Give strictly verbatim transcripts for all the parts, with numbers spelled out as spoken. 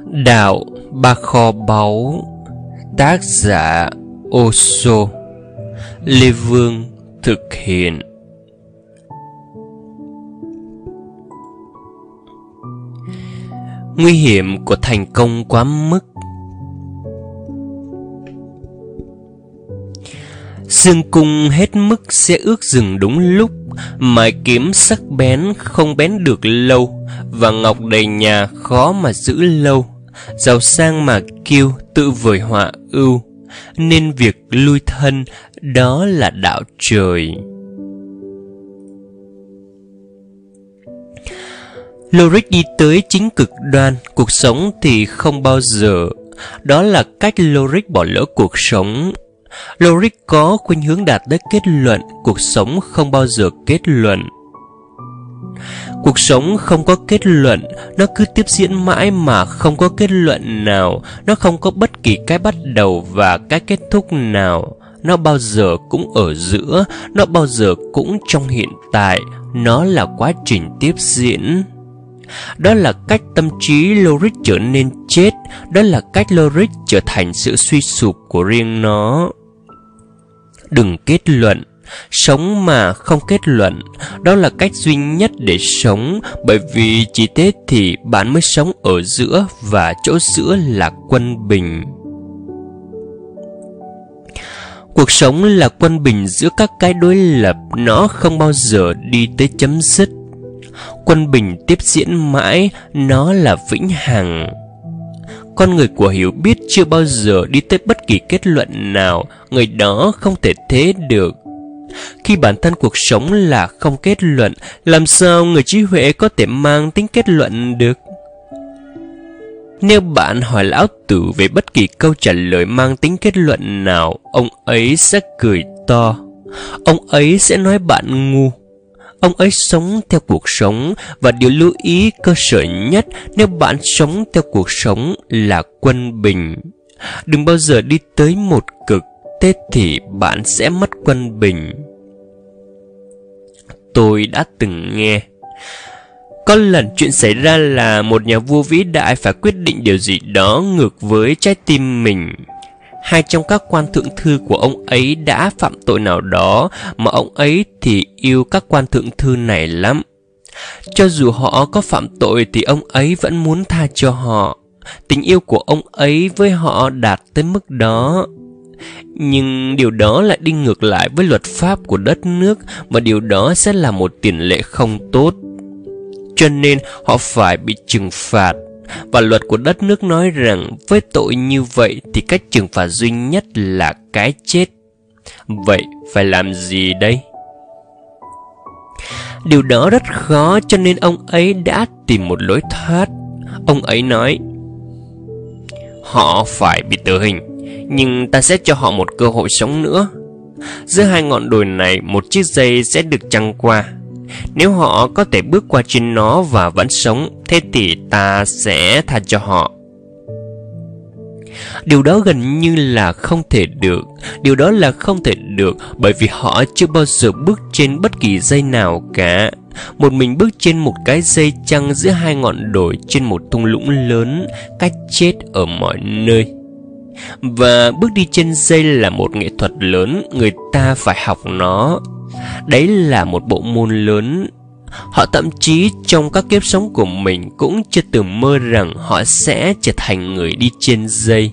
Đạo Ba Kho Báu. Tác giả Osho. Lê Vương thực hiện. Nguy hiểm của thành công quá mức. Dương cung hết mức sẽ ước dừng đúng lúc, mài kiếm sắc bén không bén được lâu, và ngọc đầy nhà khó mà giữ lâu. Giàu sang mà kiêu tự vời họa ưu, nên việc lui thân đó là đạo trời. Lorik đi tới chính cực đoan, cuộc sống thì không bao giờ. Đó là cách Lorik bỏ lỡ cuộc sống. Lorik có khuynh hướng đạt tới kết luận, cuộc sống không bao giờ kết luận. Cuộc sống không có kết luận, nó cứ tiếp diễn mãi mà không có kết luận nào. Nó không có bất kỳ cái bắt đầu và cái kết thúc nào. Nó bao giờ cũng ở giữa, nó bao giờ cũng trong hiện tại. Nó là quá trình tiếp diễn. Đó là cách tâm trí Lorik trở nên chết. Đó là cách Lorik trở thành sự suy sụp của riêng nó. Đừng kết luận. Sống mà không kết luận, đó là cách duy nhất để sống. Bởi vì chỉ thế thì bạn mới sống ở giữa, và chỗ giữa là quân bình. Cuộc sống là quân bình giữa các cái đối lập, nó không bao giờ đi tới chấm dứt. Quân bình tiếp diễn mãi, nó là vĩnh hằng. Con người của hiểu biết chưa bao giờ đi tới bất kỳ kết luận nào, người đó không thể thế được. Khi bản thân cuộc sống là không kết luận, làm sao người trí huệ có thể mang tính kết luận được? Nếu bạn hỏi lão tử về bất kỳ câu trả lời mang tính kết luận nào, ông ấy sẽ cười to. Ông ấy sẽ nói bạn ngu. Ông ấy sống theo cuộc sống, và điều lưu ý cơ sở nhất nếu bạn sống theo cuộc sống là quân bình. Đừng bao giờ đi tới một cực, thế thì bạn sẽ mất quân bình. Tôi đã từng nghe có lần chuyện xảy ra là một nhà vua vĩ đại phải quyết định điều gì đó ngược với trái tim mình. Hai trong các quan thượng thư của ông ấy đã phạm tội nào đó, mà ông ấy thì yêu các quan thượng thư này lắm. Cho dù họ có phạm tội thì ông ấy vẫn muốn tha cho họ. Tình yêu của ông ấy với họ đạt tới mức đó. Nhưng điều đó lại đi ngược lại với luật pháp của đất nước, và điều đó sẽ là một tiền lệ không tốt. Cho nên họ phải bị trừng phạt. Và luật của đất nước nói rằng với tội như vậy thì cách trừng phạt duy nhất là cái chết. Vậy phải làm gì đây? Điều đó rất khó, cho nên ông ấy đã tìm một lối thoát. Ông ấy nói: họ phải bị tử hình, nhưng ta sẽ cho họ một cơ hội sống nữa. Giữa hai ngọn đồi này, một chiếc dây sẽ được trăng qua. Nếu họ có thể bước qua trên nó và vẫn sống, thế thì ta sẽ tha cho họ. Điều đó gần như là không thể được. Điều đó là không thể được bởi vì họ chưa bao giờ bước trên bất kỳ dây nào cả. Một mình bước trên một cái dây trăng giữa hai ngọn đồi trên một thung lũng lớn, cách chết ở mọi nơi. Và bước đi trên dây là một nghệ thuật lớn, người ta phải học nó. Đấy là một bộ môn lớn. Họ thậm chí trong các kiếp sống của mình cũng chưa từng mơ rằng họ sẽ trở thành người đi trên dây.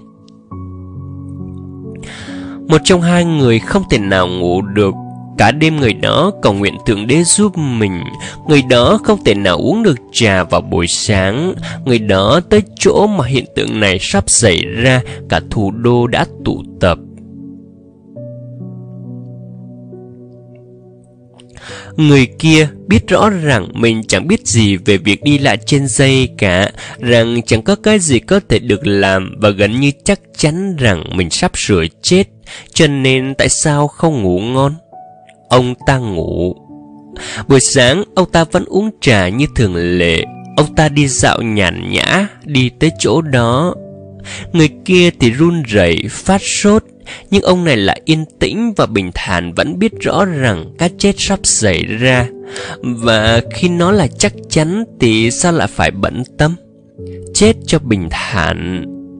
Một trong hai người không thể nào ngủ được. Cả đêm người đó cầu nguyện Thượng Đế giúp mình. Người đó không thể nào uống được trà vào buổi sáng. Người đó tới chỗ mà hiện tượng này sắp xảy ra, cả thủ đô đã tụ tập. Người kia biết rõ rằng mình chẳng biết gì về việc đi lại trên dây cả, rằng chẳng có cái gì có thể được làm, và gần như chắc chắn rằng mình sắp sửa chết. Cho nên tại sao không ngủ ngon? Ông ta ngủ. Buổi sáng ông ta vẫn uống trà như thường lệ. Ông ta đi dạo nhàn nhã, đi tới chỗ đó. Người kia thì run rẩy, phát sốt. Nhưng ông này lại yên tĩnh và bình thản, vẫn biết rõ rằng cái chết sắp xảy ra. Và khi nó là chắc chắn thì sao lại phải bận tâm? chết cho bình thản.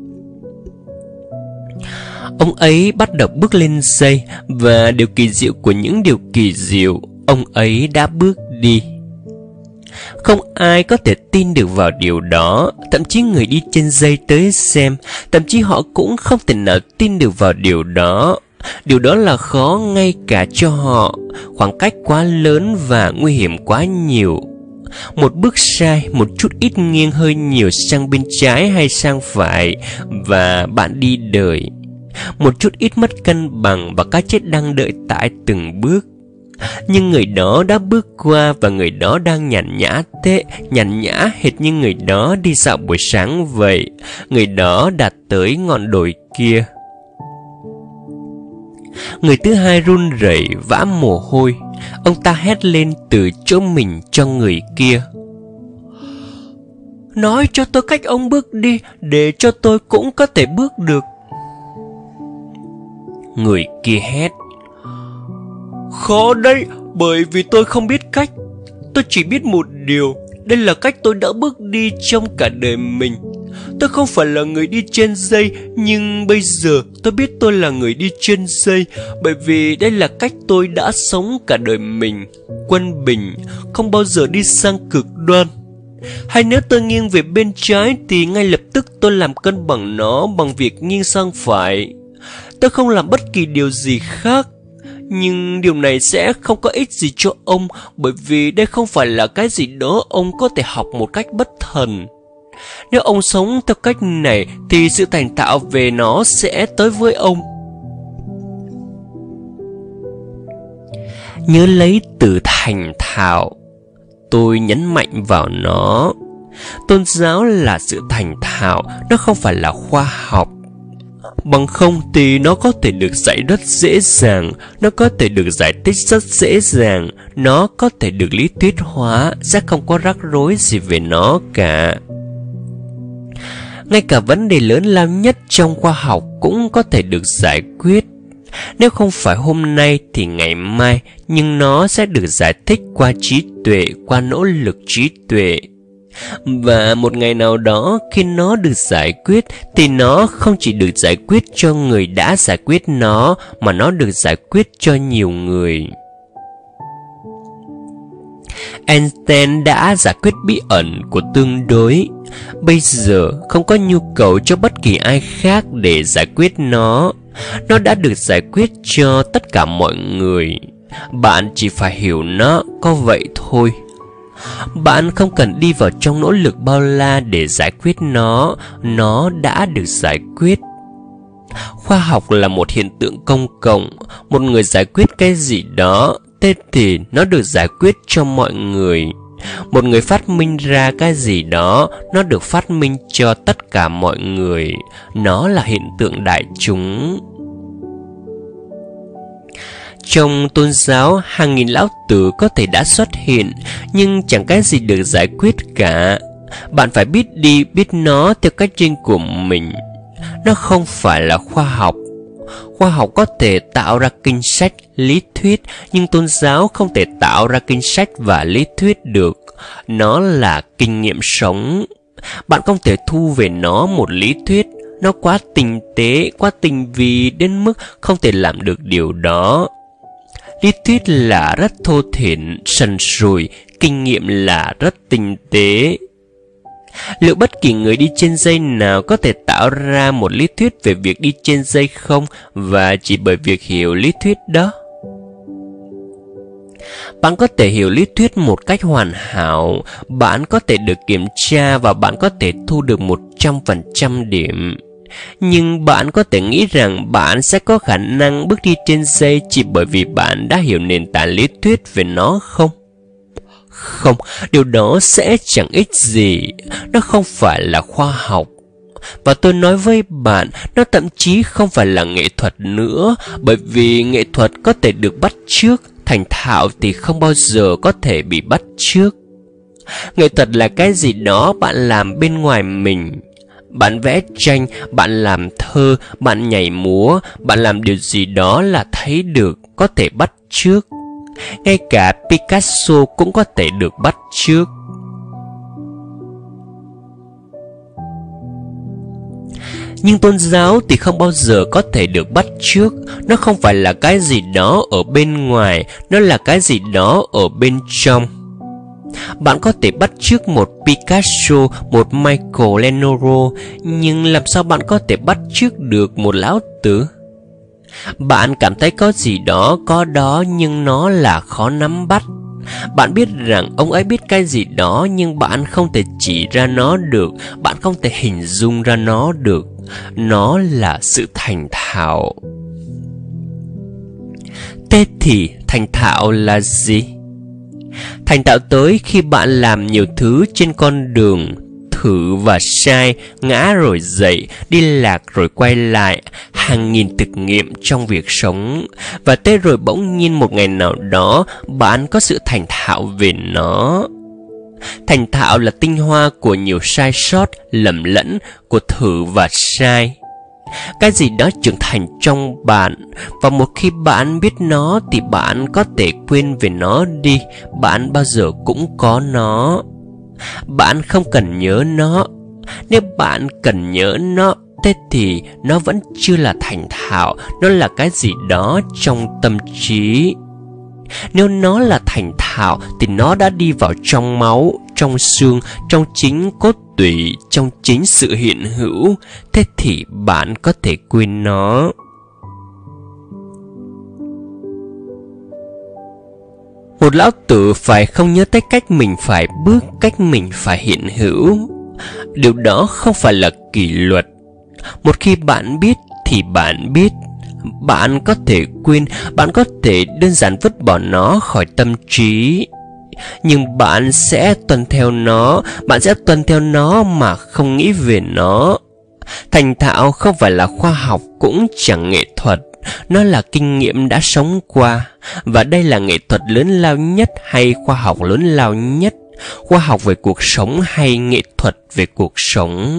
Ông ấy bắt đầu bước lên dây, và điều kỳ diệu của những điều kỳ diệu, ông ấy đã bước đi. Không ai có thể tin được vào điều đó, thậm chí người đi trên dây tới xem, thậm chí họ cũng không thể nào tin được vào điều đó. Điều đó là khó ngay cả cho họ, khoảng cách quá lớn và nguy hiểm quá nhiều. Một bước sai, một chút ít nghiêng hơi nhiều sang bên trái hay sang phải, và bạn đi đời. Một chút ít mất cân bằng và cái chết đang đợi tại từng bước. Nhưng người đó đã bước qua, và người đó đang nhàn nhã tệ, nhàn nhã hệt như người đó đi dạo buổi sáng vậy. Người đó đạt tới ngọn đồi kia. Người thứ hai run rẩy, vã mồ hôi. Ông ta hét lên từ chỗ mình cho người kia: nói cho tôi cách ông bước đi, để cho tôi cũng có thể bước được. Người kia hét: khó đấy, bởi vì tôi không biết cách. Tôi chỉ biết một điều, đây là cách tôi đã bước đi trong cả đời mình. Tôi không phải là người đi trên dây, nhưng bây giờ tôi biết tôi là người đi trên dây, bởi vì đây là cách tôi đã sống cả đời mình. Quân bình, không bao giờ đi sang cực đoan. Hay nếu tôi nghiêng về bên trái thì ngay lập tức tôi làm cân bằng nó bằng việc nghiêng sang phải. Tôi không làm bất kỳ điều gì khác. Nhưng điều này sẽ không có ích gì cho ông, bởi vì đây không phải là cái gì đó ông có thể học một cách bất thần. Nếu ông sống theo cách này thì sự thành thạo về nó sẽ tới với ông. Nhớ lấy từ thành thạo. Tôi nhấn mạnh vào nó. Tôn giáo là sự thành thạo, nó không phải là khoa học. Bằng không thì nó có thể được dạy rất dễ dàng, nó có thể được giải thích rất dễ dàng, nó có thể được lý thuyết hóa, sẽ không có rắc rối gì về nó cả. Ngay cả vấn đề lớn lao nhất trong khoa học cũng có thể được giải quyết. Nếu không phải hôm nay thì ngày mai, nhưng nó sẽ được giải thích qua trí tuệ, qua nỗ lực trí tuệ. Và một ngày nào đó khi nó được giải quyết thì nó không chỉ được giải quyết cho người đã giải quyết nó, mà nó được giải quyết cho nhiều người. Einstein đã giải quyết bí ẩn của tương đối. Bây giờ không có nhu cầu cho bất kỳ ai khác để giải quyết nó. Nó đã được giải quyết cho tất cả mọi người. Bạn chỉ phải hiểu nó, có vậy thôi. Bạn không cần đi vào trong nỗ lực bao la để giải quyết nó, nó đã được giải quyết. Khoa học là một hiện tượng công cộng, một người giải quyết cái gì đó, thế thì nó được giải quyết cho mọi người. Một người phát minh ra cái gì đó, nó được phát minh cho tất cả mọi người. Nó là hiện tượng đại chúng. Trong tôn giáo, hàng nghìn lão tử có thể đã xuất hiện, nhưng chẳng cái gì được giải quyết cả. Bạn phải biết đi, biết nó theo cách riêng của mình. Nó không phải là khoa học. Khoa học có thể tạo ra kinh sách, lý thuyết, nhưng tôn giáo không thể tạo ra kinh sách và lý thuyết được. Nó là kinh nghiệm sống. Bạn không thể thu về nó một lý thuyết. Nó quá tinh tế, quá tinh vi đến mức không thể làm được điều đó. Lý thuyết là rất thô thiển, sần sùi, kinh nghiệm là rất tinh tế. Liệu bất kỳ người đi trên dây nào có thể tạo ra một lý thuyết về việc đi trên dây không, và chỉ bởi việc hiểu lý thuyết đó? Bạn có thể hiểu lý thuyết một cách hoàn hảo, bạn có thể được kiểm tra và bạn có thể thu được một trăm phần trăm điểm. Nhưng bạn có thể nghĩ rằng bạn sẽ có khả năng bước đi trên dây chỉ bởi vì bạn đã hiểu nền tảng lý thuyết về nó không? Không, điều đó sẽ chẳng ích gì. Nó không phải là khoa học. Và tôi nói với bạn, nó thậm chí không phải là nghệ thuật nữa, bởi vì nghệ thuật có thể được bắt chước, thành thạo thì không bao giờ có thể bị bắt chước. Nghệ thuật là cái gì đó bạn làm bên ngoài mình. Bạn vẽ tranh, bạn làm thơ, bạn nhảy múa, bạn làm điều gì đó là thấy được, có thể bắt chước. Ngay cả Picasso cũng có thể được bắt chước. Nhưng tôn giáo thì không bao giờ có thể được bắt chước. Nó không phải là cái gì đó ở bên ngoài, nó là cái gì đó ở bên trong. Bạn có thể bắt chước một Picasso, một Michelangelo, nhưng làm sao bạn có thể bắt chước được một lão tử? Bạn cảm thấy có gì đó có đó, nhưng nó là khó nắm bắt. Bạn biết rằng ông ấy biết cái gì đó, nhưng bạn không thể chỉ ra nó được. Bạn không thể hình dung ra nó được. Nó là sự thành thạo. Thế thì thành thạo là gì? Thành thạo tới khi bạn làm nhiều thứ trên con đường, thử và sai, ngã rồi dậy, đi lạc rồi quay lại, hàng nghìn thực nghiệm trong việc sống. Và tới rồi bỗng nhiên một ngày nào đó, bạn có sự thành thạo về nó. Thành thạo là tinh hoa của nhiều sai sót, lầm lẫn, của thử và sai. Cái gì đó trưởng thành trong bạn, và một khi bạn biết nó thì bạn có thể quên về nó đi. Bạn bao giờ cũng có nó. Bạn không cần nhớ nó. Nếu bạn cần nhớ nó, thế thì nó vẫn chưa là thành thạo. Nó là cái gì đó trong tâm trí. Nếu nó là thành thạo thì nó đã đi vào trong máu, trong xương, trong chính cốt tủy, trong chính sự hiện hữu. Thế thì bạn có thể quên nó. Một lão tử phải không nhớ tới cách mình phải bước, cách mình phải hiện hữu. Điều đó không phải là kỷ luật. Một khi bạn biết thì bạn biết. Bạn có thể quên, bạn có thể đơn giản vứt bỏ nó khỏi tâm trí. Nhưng bạn sẽ tuân theo nó, bạn sẽ tuân theo nó mà không nghĩ về nó. Thành thạo không phải là khoa học, cũng chẳng nghệ thuật. Nó là kinh nghiệm đã sống qua. Và đây là nghệ thuật lớn lao nhất hay khoa học lớn lao nhất? Khoa học về cuộc sống hay nghệ thuật về cuộc sống?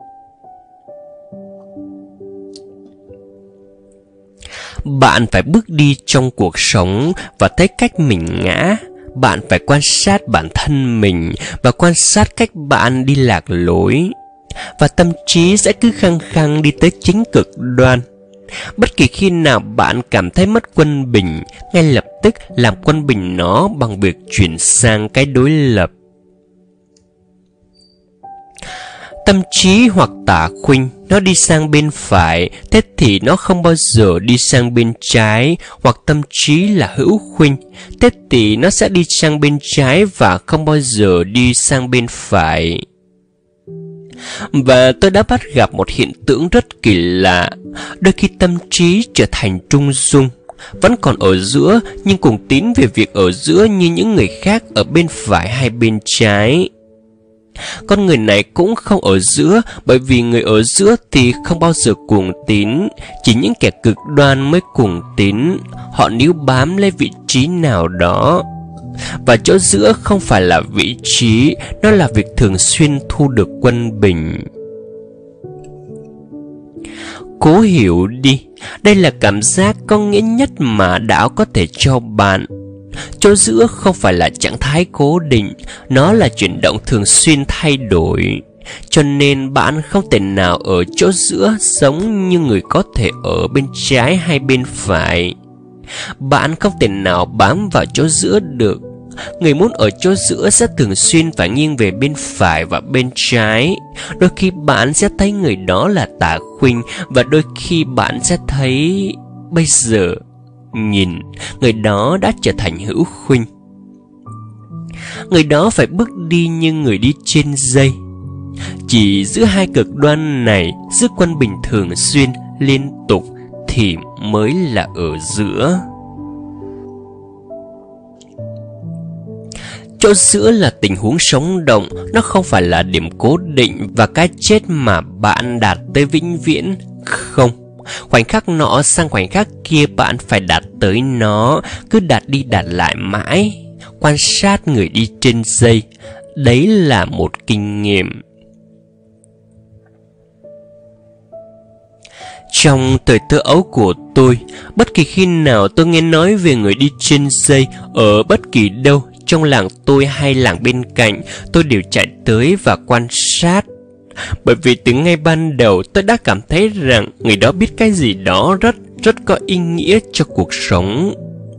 Bạn phải bước đi trong cuộc sống và thấy cách mình ngã. Bạn phải quan sát bản thân mình và quan sát cách bạn đi lạc lối. Và tâm trí sẽ cứ khăng khăng đi tới chính cực đoan. Bất kỳ khi nào bạn cảm thấy mất quân bình, ngay lập tức làm quân bình nó bằng việc chuyển sang cái đối lập. Tâm trí hoặc tả khuynh, nó đi sang bên phải, thế thì nó không bao giờ đi sang bên trái. Hoặc tâm trí là hữu khuynh, thế thì nó sẽ đi sang bên trái và không bao giờ đi sang bên phải. Và tôi đã bắt gặp một hiện tượng rất kỳ lạ. Đôi khi tâm trí trở thành trung dung, vẫn còn ở giữa, nhưng cùng tín về việc ở giữa như những người khác ở bên phải hay bên trái. Con người này cũng không ở giữa, bởi vì người ở giữa thì không bao giờ cuồng tín. Chỉ những kẻ cực đoan mới cuồng tín. Họ níu bám lấy vị trí nào đó. Và chỗ giữa không phải là vị trí, nó là việc thường xuyên thu được quân bình. Cố hiểu đi, đây là cảm giác có nghĩa nhất mà đạo có thể cho bạn. Chỗ giữa không phải là trạng thái cố định, nó là chuyển động thường xuyên thay đổi. Cho nên bạn không thể nào ở chỗ giữa giống như người có thể ở bên trái hay bên phải. Bạn không thể nào bám vào chỗ giữa được. Người muốn ở chỗ giữa sẽ thường xuyên phải nghiêng về bên phải và bên trái. Đôi khi bạn sẽ thấy người đó là tả khuynh, và đôi khi bạn sẽ thấy bây giờ nhìn người đó đã trở thành hữu khuynh. Người đó phải bước đi như người đi trên dây. Chỉ giữa hai cực đoan này, giữ quân bình thường xuyên liên tục thì mới là ở giữa. Chỗ giữa là tình huống sống động, nó không phải là điểm cố định và cái chết mà bạn đạt tới vĩnh viễn. Không, khoảnh khắc nọ sang khoảnh khắc kia bạn phải đạt tới nó, cứ đạt đi đạt lại mãi. Quan sát người đi trên dây, đấy là một kinh nghiệm. Trong thời thơ ấu của tôi, bất kỳ khi nào tôi nghe nói về người đi trên dây ở bất kỳ đâu, trong làng tôi hay làng bên cạnh, tôi đều chạy tới và quan sát. Bởi vì từ ngay ban đầu tôi đã cảm thấy rằng người đó biết cái gì đó rất rất có ý nghĩa cho cuộc sống.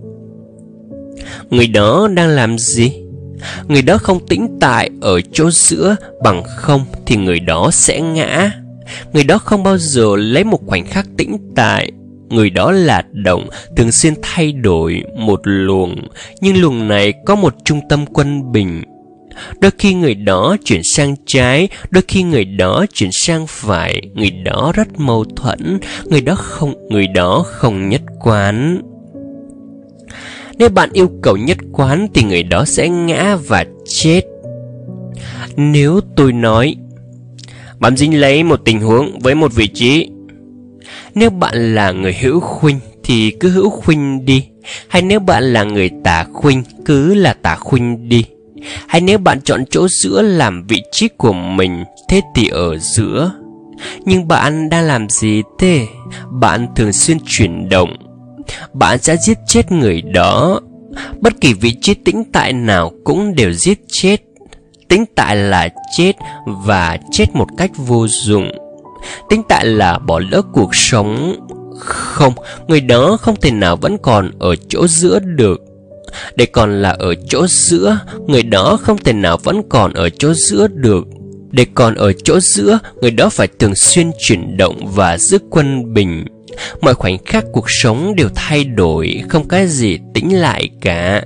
Người đó đang làm gì? Người đó không tĩnh tại ở chỗ giữa, bằng không thì người đó sẽ ngã. Người đó không bao giờ lấy một khoảnh khắc tĩnh tại. Người đó là động, thường xuyên thay đổi một luồng, nhưng luồng này có một trung tâm quân bình. Đôi khi người đó chuyển sang trái, đôi khi người đó chuyển sang phải. Người đó rất mâu thuẫn, người đó không, người đó không nhất quán. Nếu bạn yêu cầu nhất quán thì người đó sẽ ngã và chết. Nếu tôi nói bạn dính lấy một tình huống với một vị trí, nếu bạn là người hữu khuynh thì cứ hữu khuynh đi, hay nếu bạn là người tả khuynh cứ là tả khuynh đi, hay nếu bạn chọn chỗ giữa làm vị trí của mình, thế thì ở giữa. Nhưng bạn đang làm gì thế? Bạn thường xuyên chuyển động. Bạn sẽ giết chết người đó. Bất kỳ vị trí tĩnh tại nào cũng đều giết chết. Tĩnh tại là chết, và chết một cách vô dụng. Tĩnh tại là bỏ lỡ cuộc sống. Không, người đó không thể nào vẫn còn ở chỗ giữa được. Để còn là ở chỗ giữa, người đó không thể nào vẫn còn ở chỗ giữa được. Để còn ở chỗ giữa, người đó phải thường xuyên chuyển động và giữ quân bình. Mọi khoảnh khắc cuộc sống đều thay đổi, không cái gì tĩnh lại cả.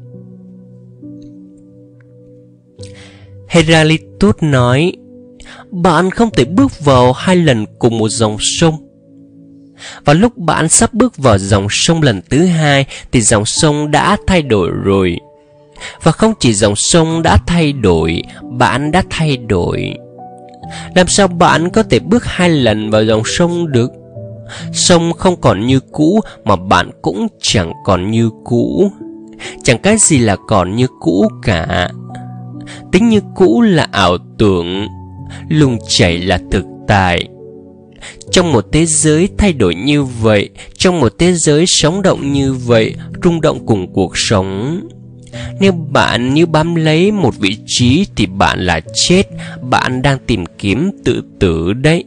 Heraclitus nói, bạn không thể bước vào hai lần cùng một dòng sông. Và lúc bạn sắp bước vào dòng sông lần thứ hai thì dòng sông đã thay đổi rồi. Và không chỉ dòng sông đã thay đổi, bạn đã thay đổi. Làm sao bạn có thể bước hai lần vào dòng sông được? Sông không còn như cũ, mà bạn cũng chẳng còn như cũ. Chẳng cái gì là còn như cũ cả. Tính như cũ là ảo tưởng, luồng chảy là thực tại. Trong một thế giới thay đổi như vậy, trong một thế giới sống động như vậy, rung động cùng cuộc sống, nếu bạn như bám lấy một vị trí thì bạn là chết. Bạn đang tìm kiếm tự tử đấy.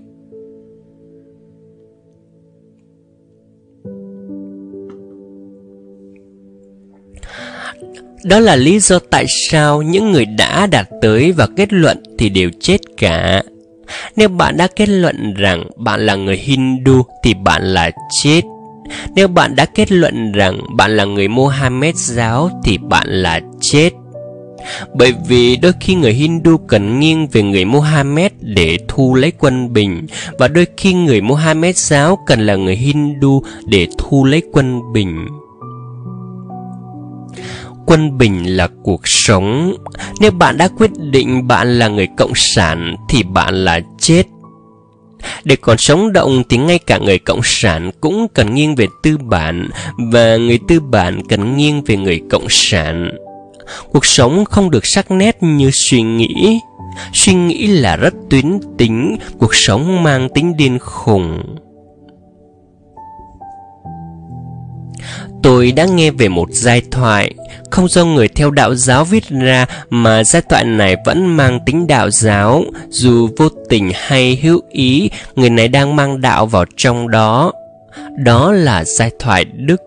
Đó là lý do tại sao những người đã đạt tới và kết luận thì đều chết cả. Nếu bạn đã kết luận rằng bạn là người Hindu thì bạn là chết. Nếu bạn đã kết luận rằng bạn là người Mohammed giáo thì bạn là chết. Bởi vì đôi khi người Hindu cần nghiêng về người Mohammed để thu lấy quân bình, và đôi khi người Mohammed giáo cần là người Hindu để thu lấy quân bình. Quân bình là cuộc sống. Nếu bạn đã quyết định bạn là người cộng sản thì bạn là chết. Để còn sống động thì ngay cả người cộng sản cũng cần nghiêng về tư bản, và người tư bản cần nghiêng về người cộng sản. Cuộc sống không được sắc nét như suy nghĩ. Suy nghĩ là rất tuyến tính, cuộc sống mang tính điên khùng. Tôi đã nghe về một giai thoại, không do người theo đạo giáo viết ra, mà giai thoại này vẫn mang tính đạo giáo. Dù vô tình hay hữu ý, người này đang mang đạo vào trong đó. Đó là giai thoại Đức.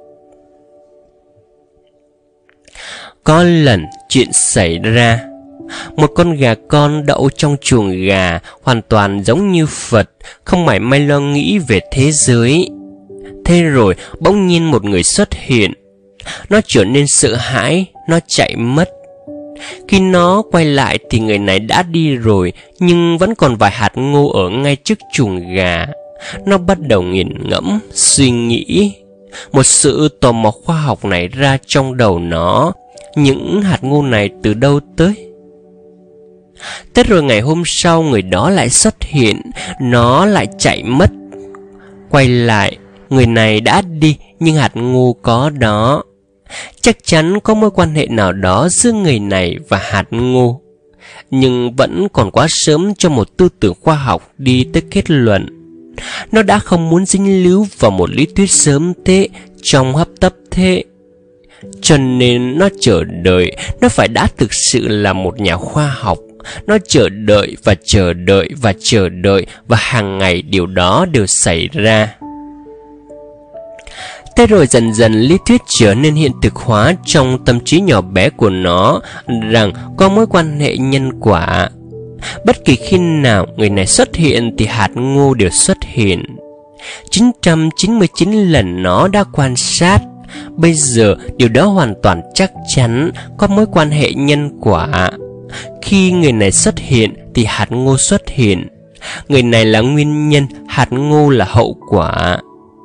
Có lần chuyện xảy ra, một con gà con đậu trong chuồng gà, hoàn toàn giống như Phật, không mảy may lo nghĩ về thế giới. Thế rồi bỗng nhiên một người xuất hiện. Nó trở nên sợ hãi, nó chạy mất. Khi nó quay lại thì người này đã đi rồi, nhưng vẫn còn vài hạt ngô ở ngay trước chuồng gà. Nó bắt đầu nghiền ngẫm, suy nghĩ. Một sự tò mò khoa học nảy ra trong đầu nó. Những hạt ngô này từ đâu tới? Thế rồi ngày hôm sau người đó lại xuất hiện. Nó lại chạy mất. Quay lại, người này đã đi, nhưng hạt ngô có đó. Chắc chắn có mối quan hệ nào đó giữa người này và hạt ngô. Nhưng vẫn còn quá sớm cho một tư tưởng khoa học đi tới kết luận. Nó đã không muốn dính líu vào một lý thuyết sớm thế, trong hấp tấp thế. Cho nên nó chờ đợi. Nó phải đã thực sự là một nhà khoa học, Nó chờ đợi và chờ đợi và chờ đợi, và hàng ngày điều đó đều xảy ra. Thế rồi dần dần lý thuyết trở nên hiện thực hóa trong tâm trí nhỏ bé của nó rằng có mối quan hệ nhân quả. Bất kỳ khi nào người này xuất hiện thì hạt ngô đều xuất hiện. chín trăm chín mươi chín lần nó đã quan sát. Bây giờ điều đó hoàn toàn chắc chắn, có mối quan hệ nhân quả. Khi người này xuất hiện thì hạt ngô xuất hiện. Người này là nguyên nhân, hạt ngô là hậu quả.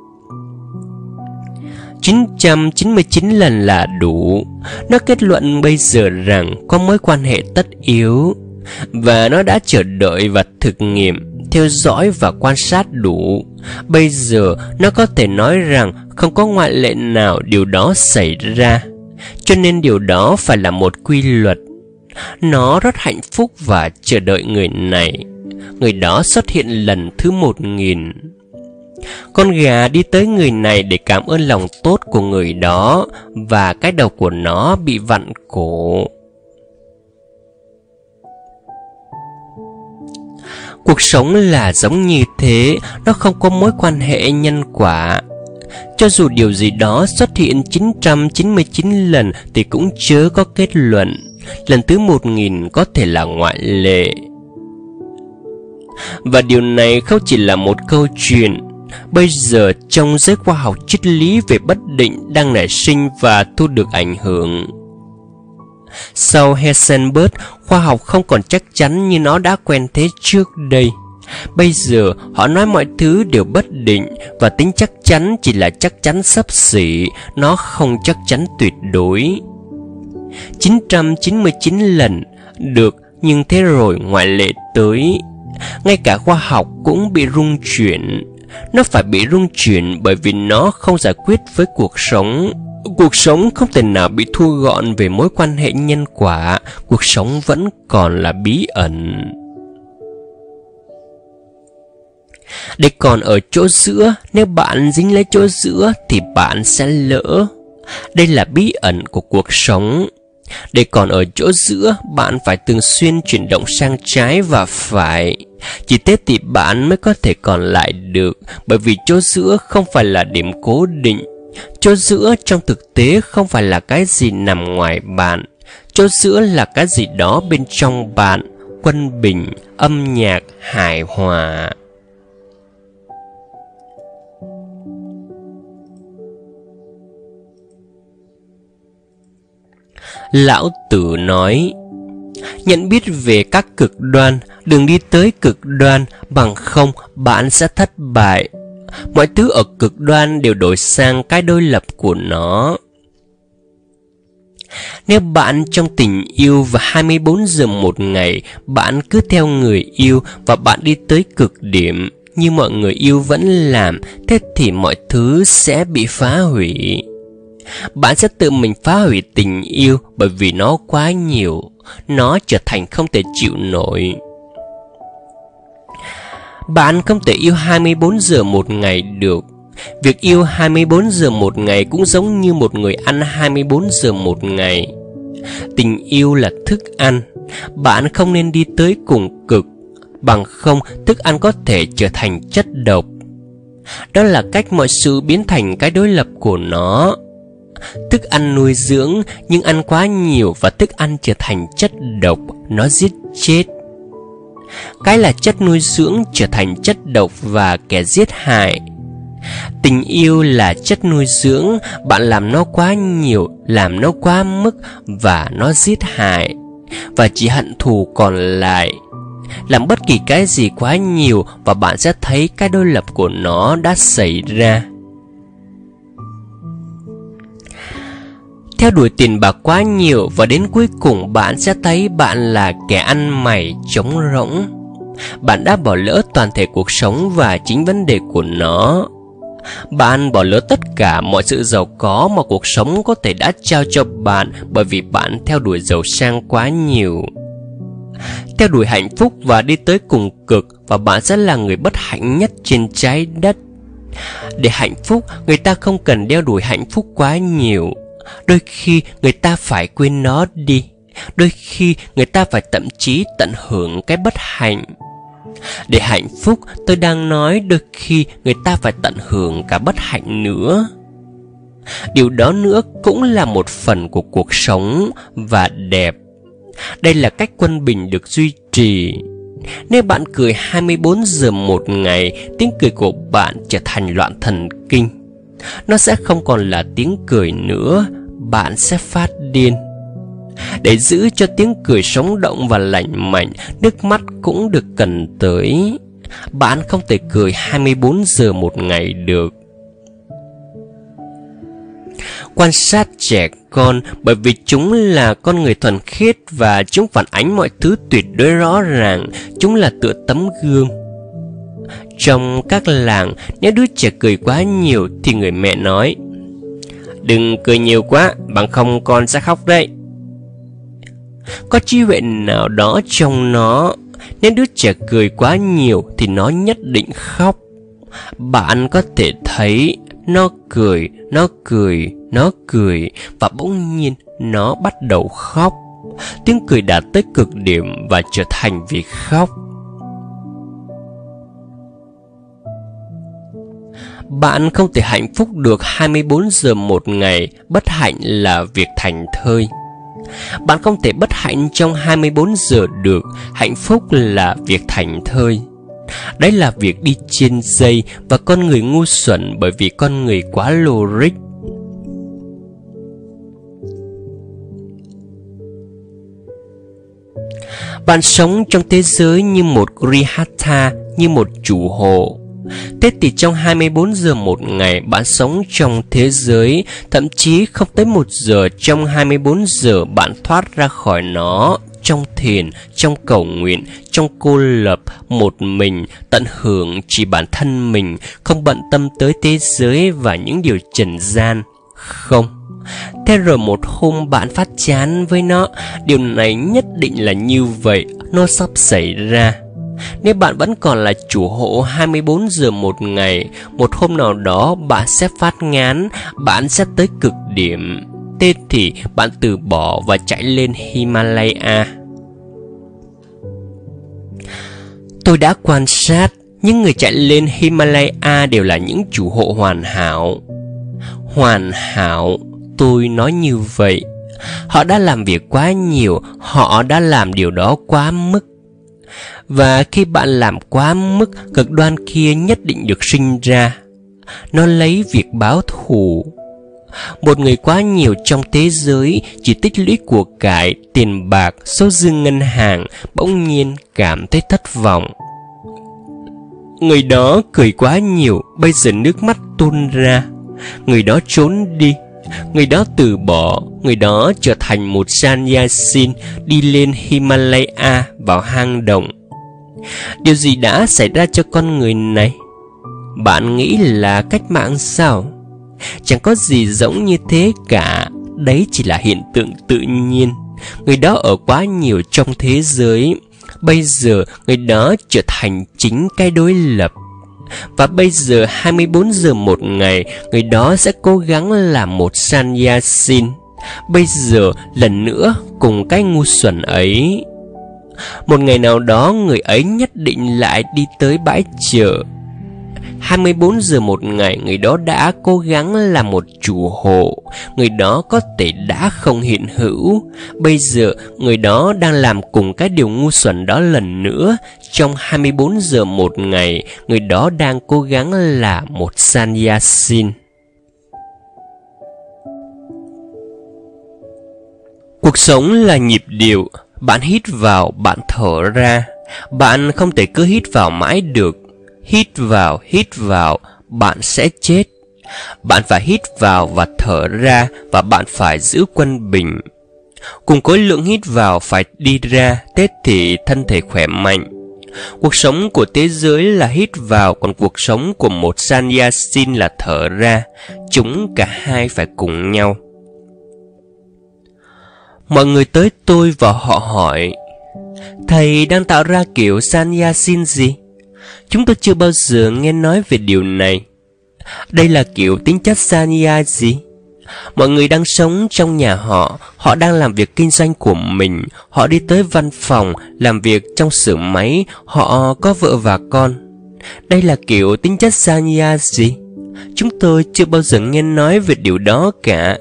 chín trăm chín mươi chín lần là đủ. Nó kết luận bây giờ rằng có mối quan hệ tất yếu, và nó đã chờ đợi và thực nghiệm, theo dõi và quan sát đủ. Bây giờ nó có thể nói rằng không có ngoại lệ nào điều đó xảy ra, cho nên điều đó phải là một quy luật. Nó rất hạnh phúc và chờ đợi người này. Người đó xuất hiện lần thứ một nghìn. Con gà đi tới người này để cảm ơn lòng tốt của người đó, và cái đầu của nó bị vặn cổ. Cuộc sống là giống như thế, nó không có mối quan hệ nhân quả. Cho dù điều gì đó xuất hiện chín trăm chín mươi chín lần thì cũng chớ có kết luận. Lần thứ một nghìn có thể là ngoại lệ. Và điều này không chỉ là một câu chuyện. Bây giờ trong giới khoa học triết lý về bất định đang nảy sinh và thu được ảnh hưởng. Sau Heisenberg, khoa học không còn chắc chắn như nó đã quen thế trước đây. Bây giờ họ nói mọi thứ đều bất định, và tính chắc chắn chỉ là chắc chắn xấp xỉ, nó không chắc chắn tuyệt đối. chín trăm chín mươi chín lần được, nhưng thế rồi ngoại lệ tới. Ngay cả khoa học cũng bị rung chuyển. Nó phải bị rung chuyển bởi vì nó không giải quyết với cuộc sống. Cuộc sống không thể nào bị thu gọn về mối quan hệ nhân quả. Cuộc sống vẫn còn là bí ẩn. Để còn ở chỗ giữa, nếu bạn dính lấy chỗ giữa thì bạn sẽ lỡ. Đây là bí ẩn của cuộc sống. Để còn ở chỗ giữa, bạn phải thường xuyên chuyển động sang trái và phải. Chỉ thế thì bạn mới có thể còn lại được, bởi vì chỗ giữa không phải là điểm cố định. Chỗ giữa trong thực tế không phải là cái gì nằm ngoài bạn. Chỗ giữa là cái gì đó bên trong bạn, quân bình, âm nhạc, hài hòa. Lão Tử nói, nhận biết về các cực đoan, đừng đi tới cực đoan, bằng không bạn sẽ thất bại. Mọi thứ ở cực đoan đều đổi sang cái đối lập của nó. Nếu bạn trong tình yêu và hai mươi bốn giờ một ngày, bạn cứ theo người yêu và bạn đi tới cực điểm như mọi người yêu vẫn làm, thế thì mọi thứ sẽ bị phá hủy. Bạn sẽ tự mình phá hủy tình yêu bởi vì nó quá nhiều, nó trở thành không thể chịu nổi. Bạn không thể yêu hai mươi bốn giờ một ngày được. Việc yêu hai mươi bốn giờ một ngày cũng giống như một người ăn hai mươi bốn giờ một ngày. Tình yêu là thức ăn. Bạn không nên đi tới cùng cực, bằng không thức ăn có thể trở thành chất độc. Đó là cách mọi sự biến thành cái đối lập của nó. Thức ăn nuôi dưỡng, nhưng ăn quá nhiều và thức ăn trở thành chất độc, nó giết chết. Cái là chất nuôi dưỡng trở thành chất độc và kẻ giết hại. Tình yêu là chất nuôi dưỡng, bạn làm nó quá nhiều, làm nó quá mức và nó giết hại. Và chỉ hận thù còn lại. Làm bất kỳ cái gì quá nhiều và bạn sẽ thấy cái đối lập của nó đã xảy ra. Theo đuổi tiền bạc quá nhiều và đến cuối cùng bạn sẽ thấy bạn là kẻ ăn mày trống rỗng. Bạn đã bỏ lỡ toàn thể cuộc sống và chính vấn đề của nó. Bạn bỏ lỡ tất cả mọi sự giàu có mà cuộc sống có thể đã trao cho bạn bởi vì bạn theo đuổi giàu sang quá nhiều. Theo đuổi hạnh phúc và đi tới cùng cực và bạn sẽ là người bất hạnh nhất trên trái đất. Để hạnh phúc, người ta không cần đeo đuổi hạnh phúc quá nhiều. Đôi khi người ta phải quên nó đi. đôi khi người ta phải thậm chí tận hưởng cái bất hạnh. Để hạnh phúc, tôi đang nói đôi khi người ta phải tận hưởng cả bất hạnh nữa. Điều đó nữa cũng là một phần của cuộc sống và đẹp. Đây là cách quân bình được duy trì. Nếu bạn cười hai mươi bốn giờ một ngày, tiếng cười của bạn trở thành loạn thần kinh. Nó sẽ không còn là tiếng cười nữa, bạn sẽ phát điên. Để giữ cho tiếng cười sống động và lành mạnh, nước mắt cũng được cần tới. Bạn không thể cười hai mươi bốn giờ một ngày được. Quan sát trẻ con, bởi vì chúng là con người thuần khiết và chúng phản ánh mọi thứ tuyệt đối rõ ràng. Chúng là tựa tấm gương. Trong các làng, nếu đứa trẻ cười quá nhiều thì người mẹ nói: đừng cười nhiều quá, bằng không con sẽ khóc đấy. Có trí huệ nào đó trong nó. Nếu đứa trẻ cười quá nhiều thì nó nhất định khóc. Bạn có thể thấy nó cười, nó cười, nó cười, và bỗng nhiên nó bắt đầu khóc. Tiếng cười đạt tới cực điểm và trở thành việc khóc. Bạn không thể hạnh phúc được hai mươi bốn giờ một ngày, bất hạnh là việc thành thơi. Bạn không thể bất hạnh trong hai mươi bốn giờ được, hạnh phúc là việc thành thơi. Đấy là việc đi trên dây, và con người ngu xuẩn bởi vì con người quá logic. Bạn sống trong thế giới như một grihastha, như một chủ hộ. Thế thì trong hai mươi bốn giờ một ngày, bạn sống trong thế giới, thậm chí không tới một giờ trong hai mươi bốn giờ bạn thoát ra khỏi nó, trong thiền, trong cầu nguyện, trong cô lập, một mình, tận hưởng chỉ bản thân mình, không bận tâm tới thế giới và những điều trần gian. Không. Thế rồi một hôm bạn phát chán với nó. Điều này nhất định là như vậy, nó sắp xảy ra. Nếu bạn vẫn còn là chủ hộ hai mươi bốn giờ một ngày, một hôm nào đó bạn sẽ phát ngán, bạn sẽ tới cực điểm. Thế thì bạn từ bỏ và chạy lên Himalaya. Tôi đã quan sát, những người chạy lên Himalaya đều là những chủ hộ hoàn hảo. Hoàn hảo, tôi nói như vậy. Họ đã làm việc quá nhiều, họ đã làm điều đó quá mức. Và khi bạn làm quá mức, cực đoan kia nhất định được sinh ra. Nó lấy việc báo thù. Một người quá nhiều trong thế giới, chỉ tích lũy của cải, tiền bạc, số dư ngân hàng, bỗng nhiên cảm thấy thất vọng. Người đó cười quá nhiều, bây giờ nước mắt tuôn ra. Người đó trốn đi. Người đó từ bỏ. Người đó trở thành một sannyasin, đi lên Himalaya, vào hang động. Điều gì đã xảy ra cho con người này? Bạn nghĩ là cách mạng sao? Chẳng có gì giống như thế cả. Đấy chỉ là hiện tượng tự nhiên. Người đó ở quá nhiều trong thế giới. Bây giờ người đó trở thành chính cái đối lập. Và bây giờ hai mươi bốn giờ một ngày, người đó sẽ cố gắng làm một sannyasin. Bây giờ lần nữa cùng cái ngu xuẩn ấy. Một ngày nào đó người ấy nhất định lại đi tới bãi chợ. hai mươi bốn giờ một ngày, người đó đã cố gắng làm một chủ hộ. Người đó có thể đã không hiện hữu. Bây giờ người đó đang làm cùng cái điều ngu xuẩn đó lần nữa. Trong hai mươi bốn giờ một ngày, người đó đang cố gắng là một sannyasin. Cuộc sống là nhịp điệu. Bạn hít vào, bạn thở ra. Bạn không thể cứ hít vào mãi được. Hít vào, hít vào, bạn sẽ chết. Bạn phải hít vào và thở ra, và bạn phải giữ quân bình. Cùng khối lượng hít vào phải đi ra, thế thì thân thể khỏe mạnh. Cuộc sống của thế giới là hít vào, còn cuộc sống của một sannyasin là thở ra. Chúng cả hai phải cùng nhau. Mọi người tới tôi và họ hỏi: thầy đang tạo ra kiểu sannyasin gì? Chúng tôi chưa bao giờ nghe nói về điều này. Đây là kiểu tính chất sanya gì? Mọi người đang sống trong nhà họ, họ đang làm việc kinh doanh của mình, họ đi tới văn phòng, làm việc trong xưởng máy, họ có vợ và con. Đây là kiểu tính chất Sanya gì? Chúng tôi chưa bao giờ nghe nói về điều đó cả.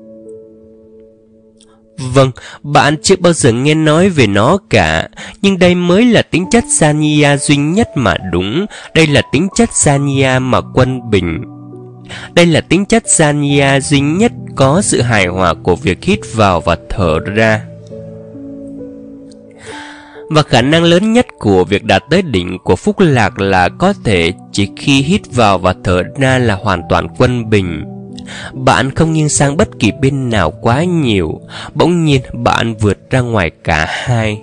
Vâng, bạn chưa bao giờ nghe nói về nó cả. Nhưng đây mới là tính chất Sanya duy nhất mà đúng. Đây là tính chất Sanya mà quân bình. Đây là tính chất Sanya duy nhất có sự hài hòa của việc hít vào và thở ra. Và khả năng lớn nhất của việc đạt tới đỉnh của phúc lạc là có thể chỉ khi hít vào và thở ra là hoàn toàn quân bình. Bạn không nghiêng sang bất kỳ bên nào quá nhiều, bỗng nhiên bạn vượt ra ngoài cả hai.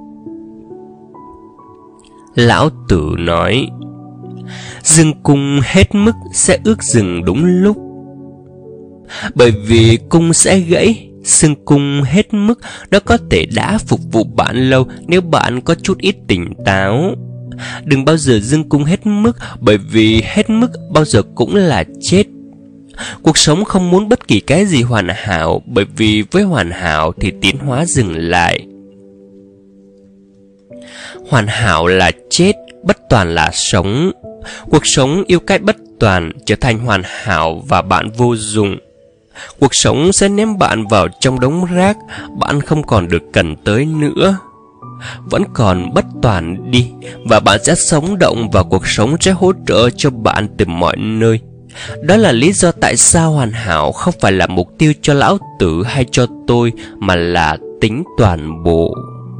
Lão Tử nói, dừng cung hết mức sẽ ước dừng đúng lúc. Bởi vì cung sẽ gãy, xương cung hết mức, nó có thể đã phục vụ bạn lâu nếu bạn có chút ít tỉnh táo. Đừng bao giờ dừng cung hết mức, bởi vì hết mức bao giờ cũng là chết. Cuộc sống không muốn bất kỳ cái gì hoàn hảo, bởi vì với hoàn hảo thì tiến hóa dừng lại. Hoàn hảo là chết, bất toàn là sống. Cuộc sống yêu cái bất toàn trở thành hoàn hảo và bạn vô dụng. Cuộc sống sẽ ném bạn vào trong đống rác, bạn không còn được cần tới nữa. Vẫn còn bất toàn đi, và bạn sẽ sống động và cuộc sống sẽ hỗ trợ cho bạn từ mọi nơi. Đó là lý do tại sao hoàn hảo không phải là mục tiêu cho Lão Tử hay cho tôi, mà là tính toàn bộ.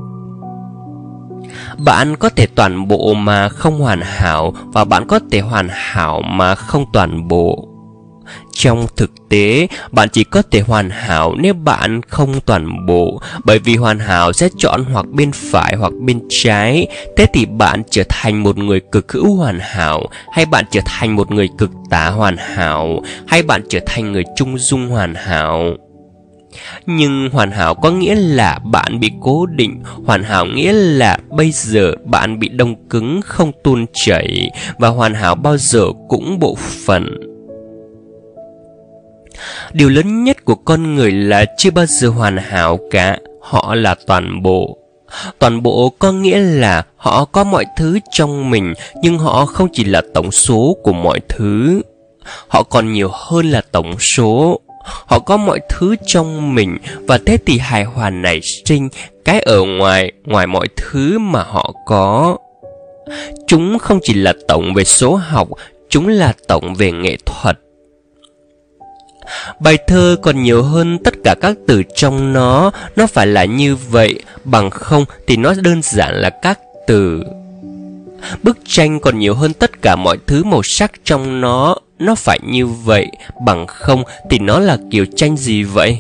Bạn có thể toàn bộ mà không hoàn hảo, và bạn có thể hoàn hảo mà không toàn bộ. Trong thực tế, bạn chỉ có thể hoàn hảo nếu bạn không toàn bộ, bởi vì hoàn hảo sẽ chọn hoặc bên phải hoặc bên trái. Thế thì bạn trở thành một người cực hữu hoàn hảo, hay bạn trở thành một người cực tả hoàn hảo, hay bạn trở thành người trung dung hoàn hảo. Nhưng hoàn hảo có nghĩa là bạn bị cố định, hoàn hảo nghĩa là bây giờ bạn bị đông cứng không tuôn chảy, và hoàn hảo bao giờ cũng bộ phận. Điều lớn nhất của con người là chưa bao giờ hoàn hảo cả, họ là toàn bộ. Toàn bộ có nghĩa là họ có mọi thứ trong mình, nhưng họ không chỉ là tổng số của mọi thứ. Họ còn nhiều hơn là tổng số. Họ có mọi thứ trong mình, và thế thì hài hòa nảy sinh cái ở ngoài, ngoài mọi thứ mà họ có. Chúng không chỉ là tổng về số học, chúng là tổng về nghệ thuật. Bài thơ còn nhiều hơn tất cả các từ trong nó, nó phải là như vậy, bằng không thì nó đơn giản là các từ. Bức tranh còn nhiều hơn tất cả mọi thứ màu sắc trong nó, nó phải như vậy, bằng không thì nó là kiểu tranh gì vậy?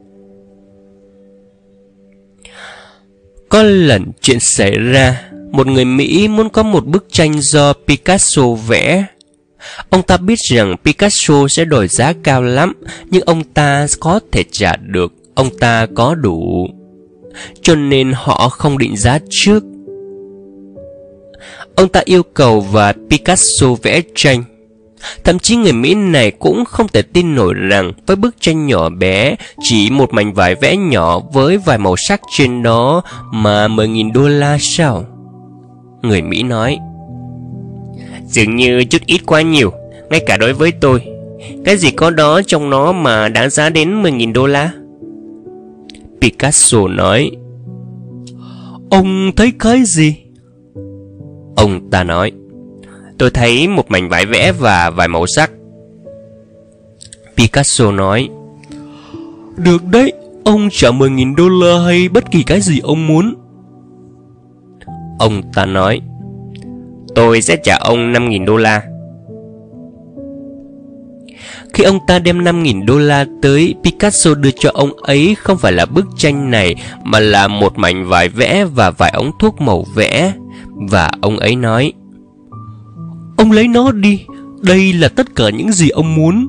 Có lần chuyện xảy ra, một người Mỹ muốn có một bức tranh do Picasso vẽ. Ông ta biết rằng Picasso sẽ đòi giá cao lắm, nhưng ông ta có thể trả được, ông ta có đủ. Cho nên họ không định giá trước. Ông ta yêu cầu và Picasso vẽ tranh. Thậm chí người Mỹ này cũng không thể tin nổi rằng với bức tranh nhỏ bé, chỉ một mảnh vải vẽ nhỏ với vài màu sắc trên đó mà mười nghìn đô la sao? Người Mỹ nói, dường như chút ít quá nhiều, ngay cả đối với tôi. Cái gì có đó trong nó mà đáng giá đến mười nghìn đô la? Picasso nói, ông thấy cái gì? Ông ta nói, tôi thấy một mảnh vải vẽ và vài màu sắc. Picasso nói, được đấy, ông trả mười nghìn đô la hay bất kỳ cái gì ông muốn. Ông ta nói, tôi sẽ trả ông năm nghìn đô la. Khi ông ta đem năm nghìn đô la tới, Picasso đưa cho ông ấy không phải là bức tranh này, mà là một mảnh vải vẽ và vài ống thuốc màu vẽ. Và ông ấy nói, ông lấy nó đi, đây là tất cả những gì ông muốn.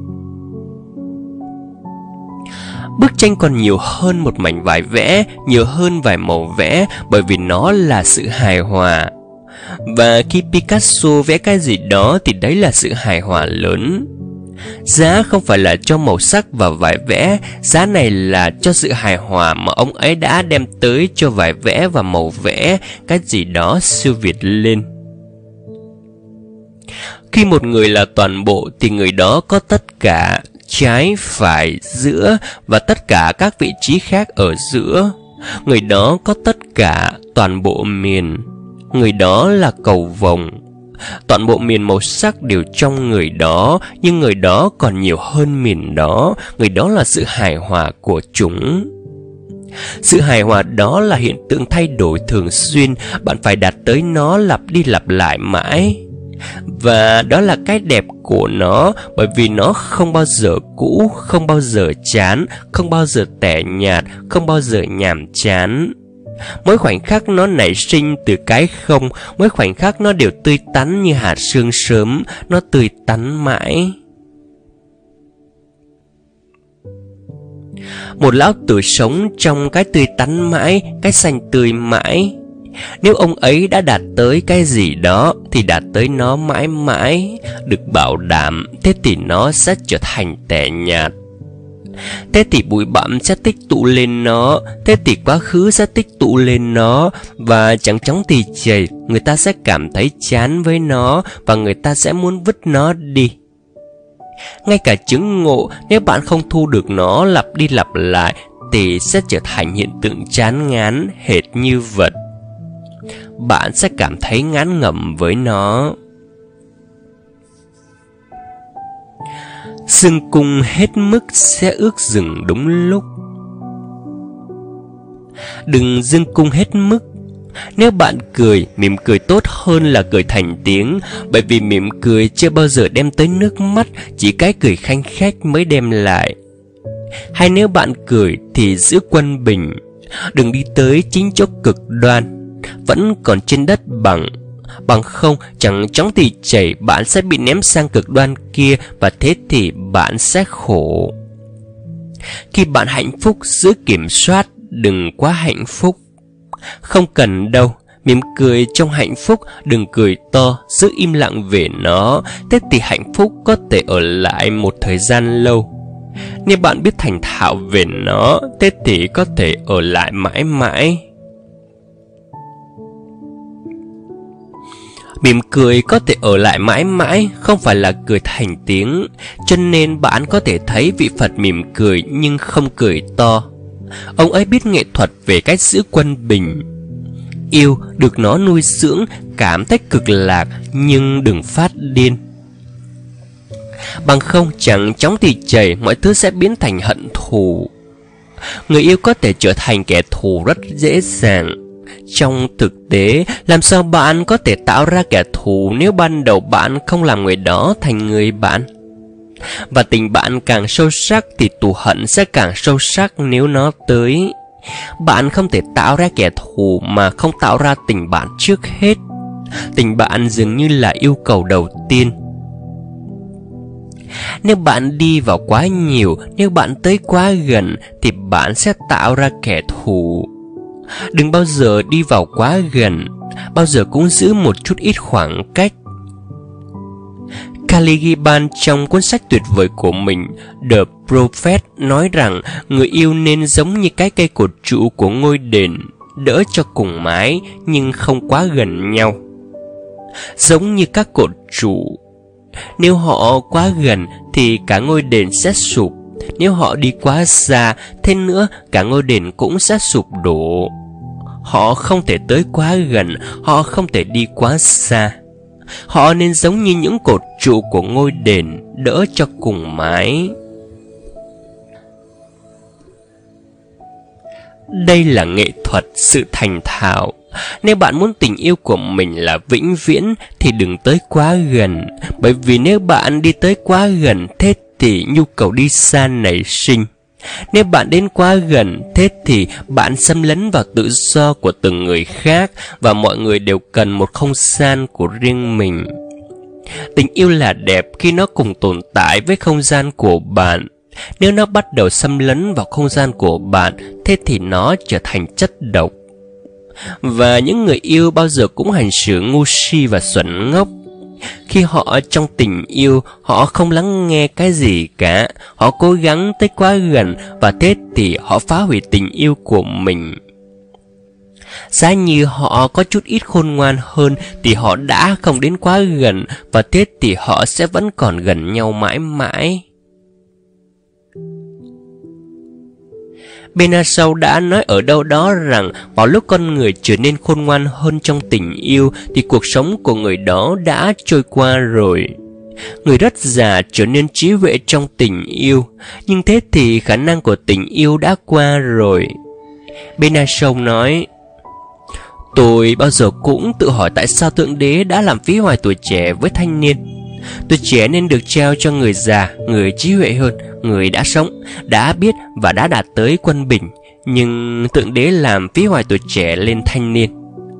Bức tranh còn nhiều hơn một mảnh vải vẽ, nhiều hơn vài màu vẽ, bởi vì nó là sự hài hòa. Và khi Picasso vẽ cái gì đó thì đấy là sự hài hòa lớn. Giá không phải là cho màu sắc và vải vẽ, giá này là cho sự hài hòa mà ông ấy đã đem tới cho vải vẽ và màu vẽ, cái gì đó siêu việt lên. Khi một người là toàn bộ thì người đó có tất cả, trái, phải, giữa và tất cả các vị trí khác ở giữa. Người đó có tất cả, toàn bộ miền. Người đó là cầu vồng. Toàn bộ miền màu sắc đều trong người đó, nhưng người đó còn nhiều hơn miền đó. Người đó là sự hài hòa của chúng. Sự hài hòa đó là hiện tượng thay đổi thường xuyên. Bạn phải đạt tới nó lặp đi lặp lại mãi. Và đó là cái đẹp của nó, bởi vì nó không bao giờ cũ, không bao giờ chán, không bao giờ tẻ nhạt, không bao giờ nhàm chán. Mỗi khoảnh khắc nó nảy sinh từ cái không, mỗi khoảnh khắc nó đều tươi tắn như hạt sương sớm, nó tươi tắn mãi. Một lão tử sống trong cái tươi tắn mãi, cái xanh tươi mãi. Nếu ông ấy đã đạt tới cái gì đó thì đạt tới nó mãi mãi, được bảo đảm, thế thì nó sẽ trở thành tẻ nhạt. Thế thì bụi bặm sẽ tích tụ lên nó, thế thì quá khứ sẽ tích tụ lên nó, và chẳng chóng thì chảy, người ta sẽ cảm thấy chán với nó, và người ta sẽ muốn vứt nó đi. Ngay cả chứng ngộ, nếu bạn không thu được nó lặp đi lặp lại, thì sẽ trở thành hiện tượng chán ngán hệt như vật. Bạn sẽ cảm thấy ngán ngẩm với nó. Dương cung hết mức sẽ ước dừng đúng lúc. Đừng dương cung hết mức. Nếu bạn cười, mỉm cười tốt hơn là cười thành tiếng, bởi vì mỉm cười chưa bao giờ đem tới nước mắt, chỉ cái cười khanh khách mới đem lại. Hay nếu bạn cười thì giữ quân bình, đừng đi tới chính chỗ cực đoan, vẫn còn trên đất bằng. Bằng không, chẳng chóng thì chảy, bạn sẽ bị ném sang cực đoan kia, và thế thì bạn sẽ khổ. Khi bạn hạnh phúc, giữ kiểm soát, đừng quá hạnh phúc. Không cần đâu, mỉm cười trong hạnh phúc, đừng cười to, giữ im lặng về nó, thế thì hạnh phúc có thể ở lại một thời gian lâu. Nếu bạn biết thành thạo về nó, thế thì có thể ở lại mãi mãi. Mỉm cười có thể ở lại mãi mãi, không phải là cười thành tiếng. Cho nên bạn có thể thấy vị Phật mỉm cười nhưng không cười to. Ông ấy biết nghệ thuật về cách giữ quân bình. Yêu được nó nuôi dưỡng, cảm thấy cực lạc, nhưng đừng phát điên. Bằng không chẳng chóng thì chảy, mọi thứ sẽ biến thành hận thù. Người yêu có thể trở thành kẻ thù rất dễ dàng. Trong thực tế, làm sao bạn có thể tạo ra kẻ thù nếu ban đầu bạn không làm người đó thành người bạn? Và tình bạn càng sâu sắc thì thù hận sẽ càng sâu sắc nếu nó tới. Bạn không thể tạo ra kẻ thù mà không tạo ra tình bạn trước hết. Tình bạn dường như là yêu cầu đầu tiên. Nếu bạn đi vào quá nhiều, nếu bạn tới quá gần, thì bạn sẽ tạo ra kẻ thù. Đừng bao giờ đi vào quá gần, bao giờ cũng giữ một chút ít khoảng cách. Caligiban trong cuốn sách tuyệt vời của mình The Prophet nói rằng người yêu nên giống như cái cây cột trụ của ngôi đền, đỡ cho cùng mái nhưng không quá gần nhau. Giống như các cột trụ, nếu họ quá gần thì cả ngôi đền sẽ sụp. Nếu họ đi quá xa, thế nữa cả ngôi đền cũng sẽ sụp đổ. Họ không thể tới quá gần, họ không thể đi quá xa. Họ nên giống như những cột trụ của ngôi đền, đỡ cho cùng mái. Đây là nghệ thuật sự thành thạo. Nếu bạn muốn tình yêu của mình là vĩnh viễn thì đừng tới quá gần, bởi vì nếu bạn đi tới quá gần, thế thì nhu cầu đi xa nảy sinh. Nếu bạn đến quá gần, thế thì bạn xâm lấn vào tự do của từng người khác, và mọi người đều cần một không gian của riêng mình. Tình yêu là đẹp khi nó cùng tồn tại với không gian của bạn. Nếu nó bắt đầu xâm lấn vào không gian của bạn, thế thì nó trở thành chất độc. Và những người yêu bao giờ cũng hành xử ngu si và xuẩn ngốc. Khi họ trong tình yêu, họ không lắng nghe cái gì cả. Họ cố gắng tới quá gần, và thế thì họ phá hủy tình yêu của mình. Giá như họ có chút ít khôn ngoan hơn thì họ đã không đến quá gần, và thế thì họ sẽ vẫn còn gần nhau mãi mãi. Bernard đã nói ở đâu đó rằng vào lúc con người trở nên khôn ngoan hơn trong tình yêu thì cuộc sống của người đó đã trôi qua rồi. Người rất già trở nên trí huệ trong tình yêu, nhưng thế thì khả năng của tình yêu đã qua rồi. Bernard nói: Tôi bao giờ cũng tự hỏi tại sao Thượng Đế đã làm phí hoài tuổi trẻ với thanh niên. Tuổi trẻ nên được trao cho người già, người trí huệ hơn, người đã sống, đã biết và đã đạt tới quân bình. Nhưng Thượng Đế làm phí hoài tuổi trẻ lên thanh niên.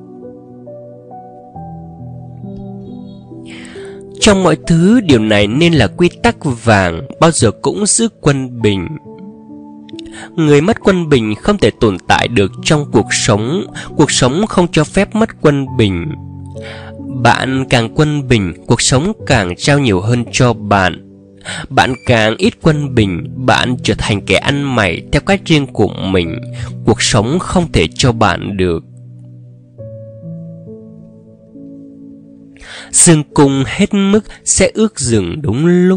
Trong mọi thứ, điều này nên là quy tắc vàng, bao giờ cũng giữ quân bình. Người mất quân bình không thể tồn tại được trong cuộc sống. Cuộc sống không cho phép mất quân bình. Bạn càng quân bình, cuộc sống càng trao nhiều hơn cho bạn. Bạn càng ít quân bình, bạn trở thành kẻ ăn mày theo cách riêng của mình. Cuộc sống không thể cho bạn được. Dương cung hết mức sẽ ước dừng đúng lúc.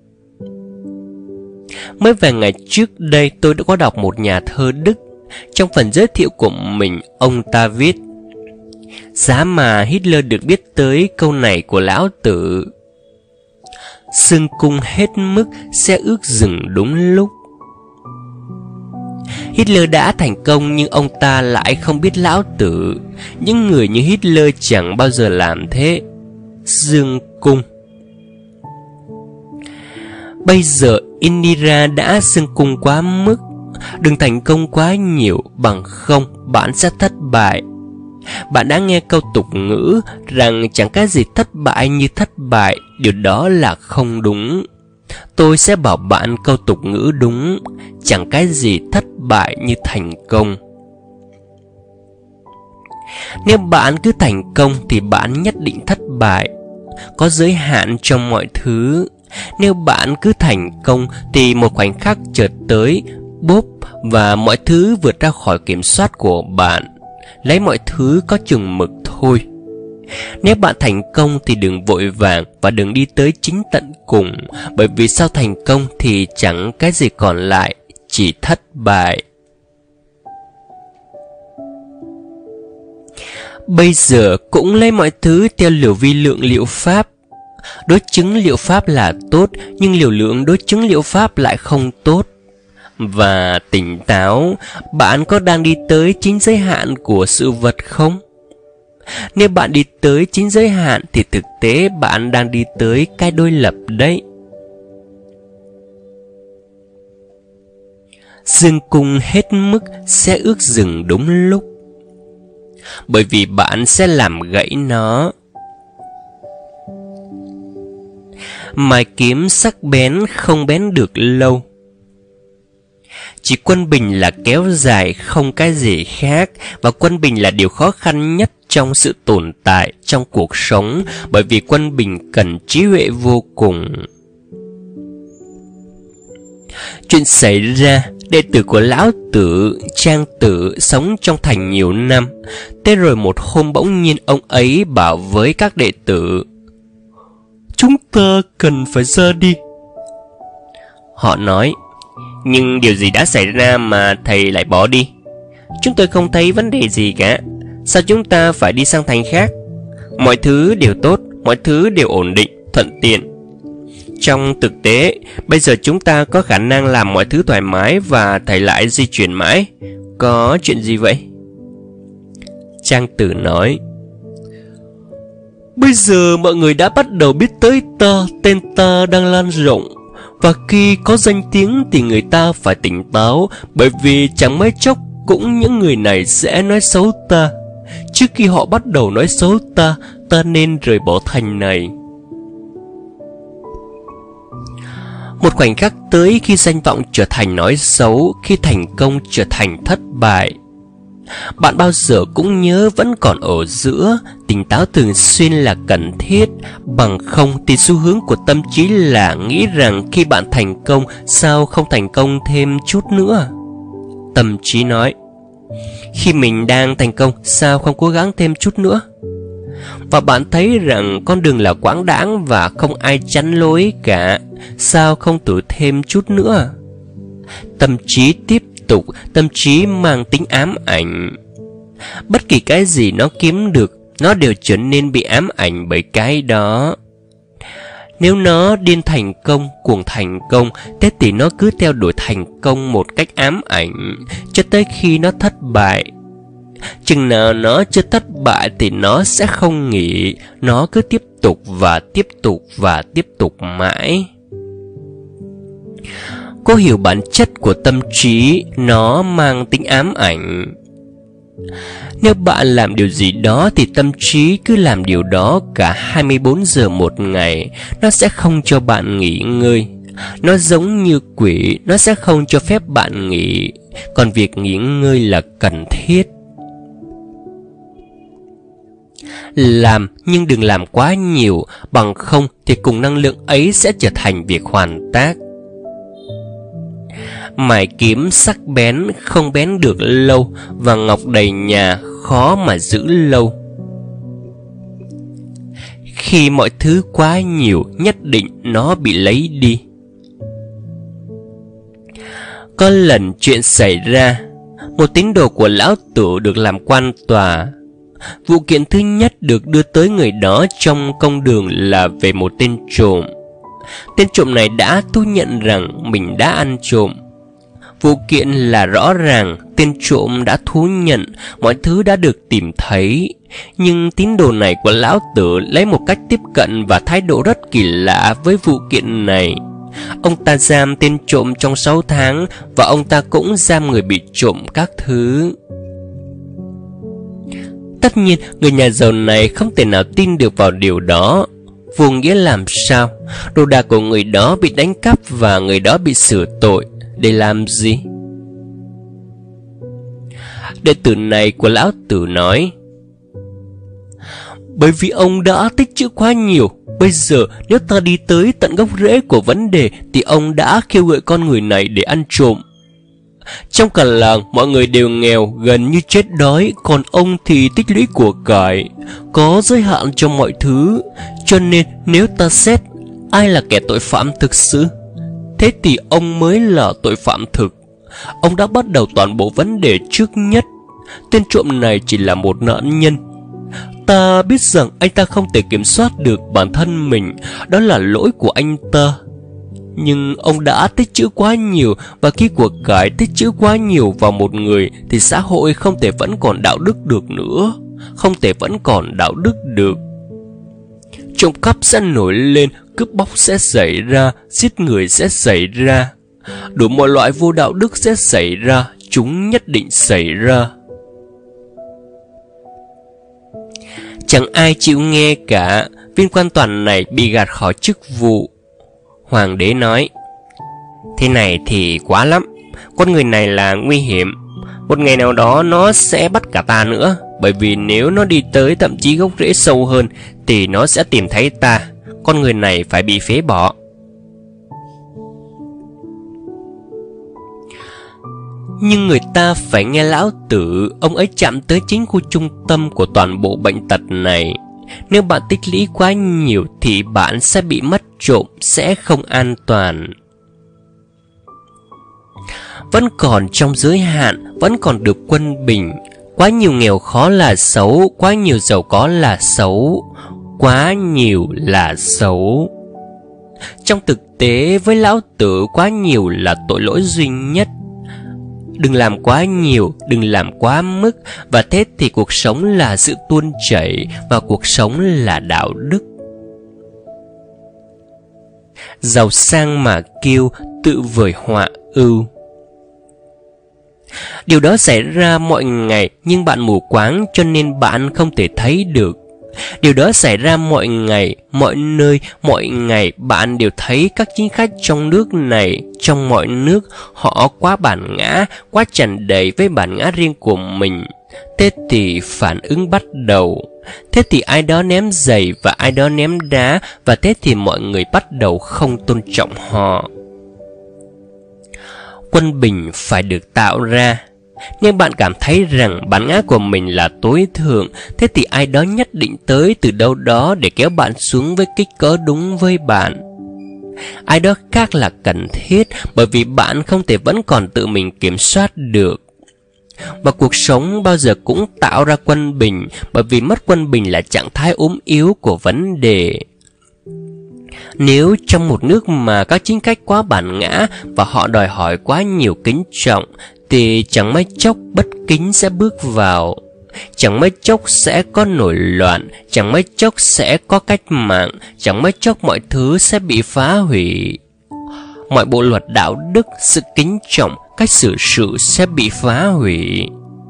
Mới vài ngày trước đây tôi đã có đọc một nhà thơ Đức. Trong phần giới thiệu của mình, ông ta viết: Giá mà Hitler được biết tới câu này của lão tử: Dương cung hết mức sẽ ước dừng đúng lúc. Hitler đã thành công, nhưng ông ta lại không biết lão tử. Những người như Hitler chẳng bao giờ làm thế. Dương cung. Bây giờ Indira đã dương cung quá mức. Đừng thành công quá nhiều, bằng không bạn sẽ thất bại. Bạn đã nghe câu tục ngữ rằng chẳng cái gì thất bại như thất bại. Điều đó là không đúng. Tôi sẽ bảo bạn câu tục ngữ đúng: chẳng cái gì thất bại như thành công. Nếu bạn cứ thành công thì bạn nhất định thất bại. Có giới hạn trong mọi thứ. Nếu bạn cứ thành công thì một khoảnh khắc chợt tới, bốp, và mọi thứ vượt ra khỏi kiểm soát của bạn. Lấy mọi thứ có chừng mực thôi. Nếu bạn thành công thì đừng vội vàng và đừng đi tới chính tận cùng, bởi vì sau thành công thì chẳng cái gì còn lại, chỉ thất bại. Bây giờ cũng lấy mọi thứ theo liều vi lượng liệu pháp. Đối chứng liệu pháp là tốt, nhưng liều lượng đối chứng liệu pháp lại không tốt. Và tỉnh táo, bạn có đang đi tới chính giới hạn của sự vật không? Nếu bạn đi tới chính giới hạn thì thực tế bạn đang đi tới cái đối lập đấy. Dương cung hết mức sẽ ước dừng đúng lúc, bởi vì bạn sẽ làm gãy nó. Mài kiếm sắc bén không bén được lâu. Chỉ quân bình là kéo dài, không cái gì khác. Và quân bình là điều khó khăn nhất trong sự tồn tại trong cuộc sống, bởi vì quân bình cần trí huệ vô cùng. Chuyện xảy ra, đệ tử của lão tử, Trang Tử, sống trong thành nhiều năm. Thế rồi một hôm bỗng nhiên ông ấy bảo với các đệ tử: Chúng ta cần phải ra đi. Họ nói: Nhưng điều gì đã xảy ra mà thầy lại bỏ đi? Chúng tôi không thấy vấn đề gì cả. Sao chúng ta phải đi sang thành khác? Mọi thứ đều tốt, mọi thứ đều ổn định, thuận tiện. Trong thực tế, bây giờ chúng ta có khả năng làm mọi thứ thoải mái và thầy lại di chuyển mãi. Có chuyện gì vậy? Trang Tử nói: Bây giờ mọi người đã bắt đầu biết tới ta, tên ta đang lan rộng. Và khi có danh tiếng thì người ta phải tỉnh táo, bởi vì chẳng mấy chốc cũng những người này sẽ nói xấu ta. Trước khi họ bắt đầu nói xấu ta, ta nên rời bỏ thành này. Một khoảnh khắc tới khi danh vọng trở thành nói xấu, khi thành công trở thành thất bại. Bạn bao giờ cũng nhớ vẫn còn ở giữa, tỉnh táo thường xuyên là cần thiết. Bằng không thì xu hướng của tâm trí là nghĩ rằng khi bạn thành công, sao không thành công thêm chút nữa. Tâm trí nói, khi mình đang thành công, sao không cố gắng thêm chút nữa. Và bạn thấy rằng con đường là quãng đãng và không ai chắn lối cả, sao không thử thêm chút nữa. Tâm trí tiếp tục, tâm trí mang tính ám ảnh. Bất kỳ cái gì nó kiếm được, nó đều trở nên bị ám ảnh bởi cái đó. Nếu nó điên thành công, cuồng thành công, thế thì nó cứ theo đuổi thành công một cách ám ảnh, cho tới khi nó thất bại. Chừng nào nó chưa thất bại thì nó sẽ không nghỉ, nó cứ tiếp tục và tiếp tục và tiếp tục mãi. Cô hiểu bản chất của tâm trí, nó mang tính ám ảnh. Nếu bạn làm điều gì đó thì tâm trí cứ làm điều đó cả hai mươi bốn giờ một ngày. Nó sẽ không cho bạn nghỉ ngơi. Nó giống như quỷ, nó sẽ không cho phép bạn nghỉ. Còn việc nghỉ ngơi là cần thiết. Làm nhưng đừng làm quá nhiều, bằng không thì cùng năng lượng ấy sẽ trở thành việc hoàn tác. Mài kiếm sắc bén không bén được lâu, và ngọc đầy nhà khó mà giữ lâu. Khi mọi thứ quá nhiều, nhất định nó bị lấy đi. Có lần chuyện xảy ra, một tín đồ của lão tử được làm quan tòa. Vụ kiện thứ nhất được đưa tới người đó trong công đường là về một tên trộm. Tên trộm này đã thú nhận rằng mình đã ăn trộm. Vụ kiện là rõ ràng, tên trộm đã thú nhận, mọi thứ đã được tìm thấy. Nhưng tín đồ này của lão tử lấy một cách tiếp cận và thái độ rất kỳ lạ với vụ kiện này. Ông ta giam tên trộm trong sáu tháng, và ông ta cũng giam người bị trộm các thứ. Tất nhiên, người nhà giàu này không thể nào tin được vào điều đó. Vô nghĩa làm sao? Đồ đạc của người đó bị đánh cắp và người đó bị xử tội. Để làm gì? Đệ tử này của lão tử nói, bởi vì ông đã tích trữ quá nhiều. Bây giờ nếu ta đi tới tận gốc rễ của vấn đề thì ông đã kêu gọi con người này để ăn trộm. Trong cả làng mọi người đều nghèo, gần như chết đói, còn ông thì tích lũy của cải, có giới hạn cho mọi thứ. Cho nên nếu ta xét ai là kẻ tội phạm thực sự, thế thì ông mới là tội phạm thực. Ông đã bắt đầu toàn bộ vấn đề trước nhất. Tên trộm này chỉ là một nạn nhân. Ta biết rằng anh ta không thể kiểm soát được bản thân mình, đó là lỗi của anh ta. Nhưng ông đã tích trữ quá nhiều, và khi của cải tích trữ quá nhiều vào một người thì xã hội không thể vẫn còn đạo đức được nữa. Không thể vẫn còn đạo đức được. Trộm cắp sẽ nổi lên, cướp bóc sẽ xảy ra, giết người sẽ xảy ra, đủ mọi loại vô đạo đức sẽ xảy ra, chúng nhất định xảy ra. Chẳng ai chịu nghe cả. Viên quan toàn này bị gạt khỏi chức vụ. Hoàng đế nói, thế này thì quá lắm. Con người này là nguy hiểm. Một ngày nào đó nó sẽ bắt cả ta nữa. Bởi vì nếu nó đi tới thậm chí gốc rễ sâu hơn thì nó sẽ tìm thấy ta. Con người này phải bị phế bỏ. Nhưng người ta phải nghe lão tử. Ông ấy chạm tới chính khu trung tâm của toàn bộ bệnh tật này. Nếu bạn tích lũy quá nhiều thì bạn sẽ bị mất trộm, sẽ không an toàn. Vẫn còn trong giới hạn, vẫn còn được quân bình. Quá nhiều nghèo khó là xấu, quá nhiều giàu có là xấu, quá nhiều là xấu. Trong thực tế với lão tử, quá nhiều là tội lỗi duy nhất. Đừng làm quá nhiều, đừng làm quá mức. Và thế thì cuộc sống là sự tuôn chảy, và cuộc sống là đạo đức. Giàu sang mà kiêu, tự vời họa ưu. Điều đó xảy ra mọi ngày, nhưng bạn mù quáng cho nên bạn không thể thấy được. Điều đó xảy ra mọi ngày, mọi nơi, mọi ngày. Bạn đều thấy các chính khách trong nước này, trong mọi nước. Họ quá bản ngã, quá tràn đầy với bản ngã riêng của mình. Thế thì phản ứng bắt đầu. Thế thì ai đó ném giày và ai đó ném đá, và thế thì mọi người bắt đầu không tôn trọng họ. Quân bình phải được tạo ra. Nếu bạn cảm thấy rằng bản ngã của mình là tối thượng, thế thì ai đó nhất định tới từ đâu đó để kéo bạn xuống với kích cỡ đúng với bạn. Ai đó khác là cần thiết, bởi vì bạn không thể vẫn còn tự mình kiểm soát được. Và cuộc sống bao giờ cũng tạo ra quân bình, bởi vì mất quân bình là trạng thái ốm yếu của vấn đề. Nếu trong một nước mà các chính khách quá bản ngã và họ đòi hỏi quá nhiều kính trọng, thì chẳng mấy chốc bất kính sẽ bước vào. Chẳng mấy chốc sẽ có nổi loạn, chẳng mấy chốc sẽ có cách mạng, chẳng mấy chốc mọi thứ sẽ bị phá hủy. Mọi bộ luật đạo đức, sự kính trọng, cách xử sự sẽ bị phá hủy.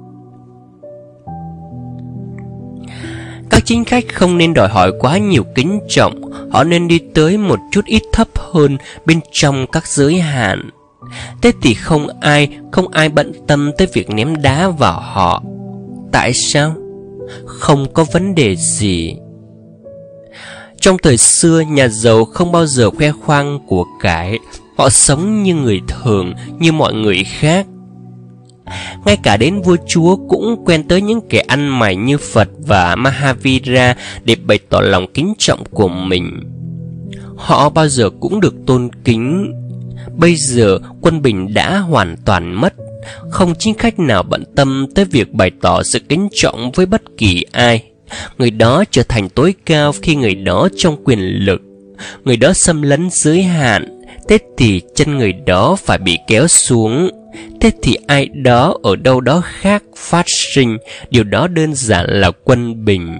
Các chính khách không nên đòi hỏi quá nhiều kính trọng, họ nên đi tới một chút ít thấp hơn bên trong các giới hạn. Thế thì không ai, không ai bận tâm tới việc ném đá vào họ. Tại sao? Không có vấn đề gì. Trong thời xưa, nhà giàu không bao giờ khoe khoang của cải. Họ sống như người thường, như mọi người khác. Ngay cả đến vua chúa cũng quen tới những kẻ ăn mày như Phật và Mahavira để bày tỏ lòng kính trọng của mình. Họ bao giờ cũng được tôn kính. Bây giờ quân bình đã hoàn toàn mất. Không chính khách nào bận tâm tới việc bày tỏ sự kính trọng với bất kỳ ai. Người đó trở thành tối cao khi người đó trong quyền lực. Người đó xâm lấn giới hạn. Thế thì chân người đó phải bị kéo xuống. Thế thì ai đó ở đâu đó khác phát sinh. Điều đó đơn giản là quân bình.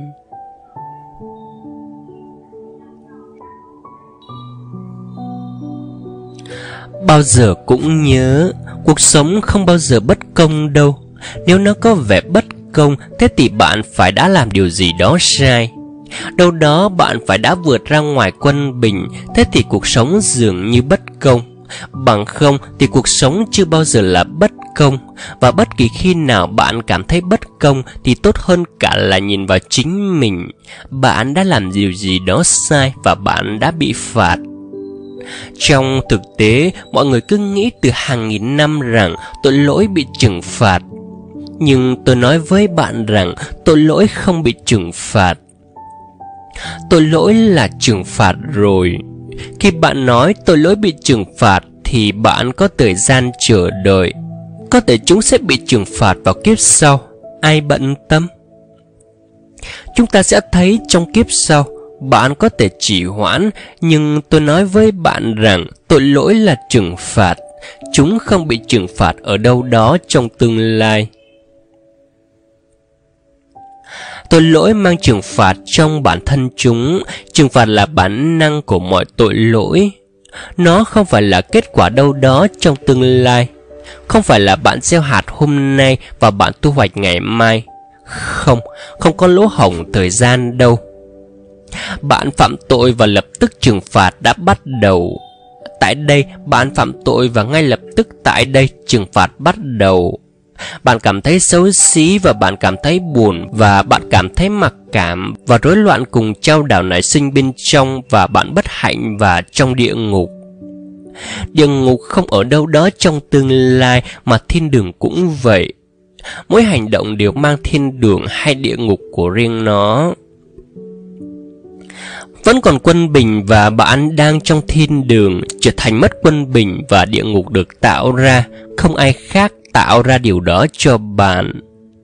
Bao giờ cũng nhớ, cuộc sống không bao giờ bất công đâu. Nếu nó có vẻ bất công, thế thì bạn phải đã làm điều gì đó sai. Đâu đó bạn phải đã vượt ra ngoài quân bình, thế thì cuộc sống dường như bất công. Bằng không thì cuộc sống chưa bao giờ là bất công. Và bất kỳ khi nào bạn cảm thấy bất công thì tốt hơn cả là nhìn vào chính mình. Bạn đã làm điều gì đó sai và bạn đã bị phạt. Trong thực tế, mọi người cứ nghĩ từ hàng nghìn năm rằng tội lỗi bị trừng phạt. Nhưng tôi nói với bạn rằng tội lỗi không bị trừng phạt. Tội lỗi là trừng phạt rồi. Khi bạn nói tội lỗi bị trừng phạt thì bạn có thời gian chờ đợi. Có thể chúng sẽ bị trừng phạt vào kiếp sau. Ai bận tâm? Chúng ta sẽ thấy trong kiếp sau. Bạn có thể trì hoãn, nhưng tôi nói với bạn rằng tội lỗi là trừng phạt. Chúng không bị trừng phạt ở đâu đó trong tương lai. Tội lỗi mang trừng phạt trong bản thân chúng. Trừng phạt là bản năng của mọi tội lỗi. Nó không phải là kết quả đâu đó trong tương lai. Không phải là bạn gieo hạt hôm nay và bạn thu hoạch ngày mai. Không, không có lỗ hổng thời gian đâu. Bạn phạm tội và lập tức trừng phạt đã bắt đầu. Tại đây bạn phạm tội và ngay lập tức tại đây trừng phạt bắt đầu. Bạn cảm thấy xấu xí và bạn cảm thấy buồn và bạn cảm thấy mặc cảm và rối loạn cùng trao đảo nảy sinh bên trong, và bạn bất hạnh và trong địa ngục. Địa ngục không ở đâu đó trong tương lai, mà thiên đường cũng vậy. Mỗi hành động đều mang thiên đường hay địa ngục của riêng nó. Vẫn còn quân bình và bạn đang trong thiên đường, trở thành mất quân bình và địa ngục được tạo ra. Không ai khác tạo ra điều đó cho bạn.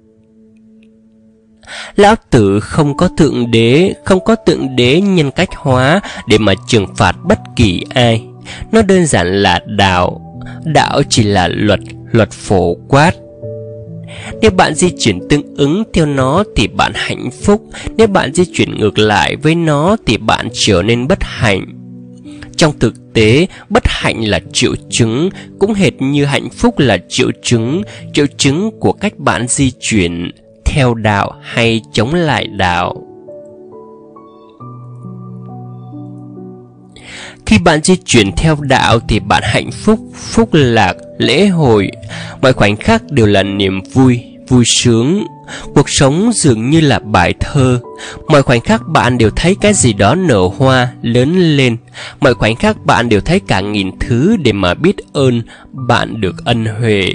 Lão Tử không có thượng đế, không có thượng đế nhân cách hóa để mà trừng phạt bất kỳ ai. Nó đơn giản là đạo. Đạo chỉ là luật, luật phổ quát. Nếu bạn di chuyển tương ứng theo nó thì bạn hạnh phúc. Nếu bạn di chuyển ngược lại với nó thì bạn trở nên bất hạnh. Trong thực tế, bất hạnh là triệu chứng, cũng hệt như hạnh phúc là triệu chứng, triệu chứng của cách bạn di chuyển theo đạo hay chống lại đạo. Khi bạn di chuyển theo đạo thì bạn hạnh phúc, phúc lạc, lễ hội. Mọi khoảnh khắc đều là niềm vui, vui sướng. Cuộc sống dường như là bài thơ. Mọi khoảnh khắc bạn đều thấy cái gì đó nở hoa, lớn lên. Mọi khoảnh khắc bạn đều thấy cả nghìn thứ để mà biết ơn bạn được ân huệ.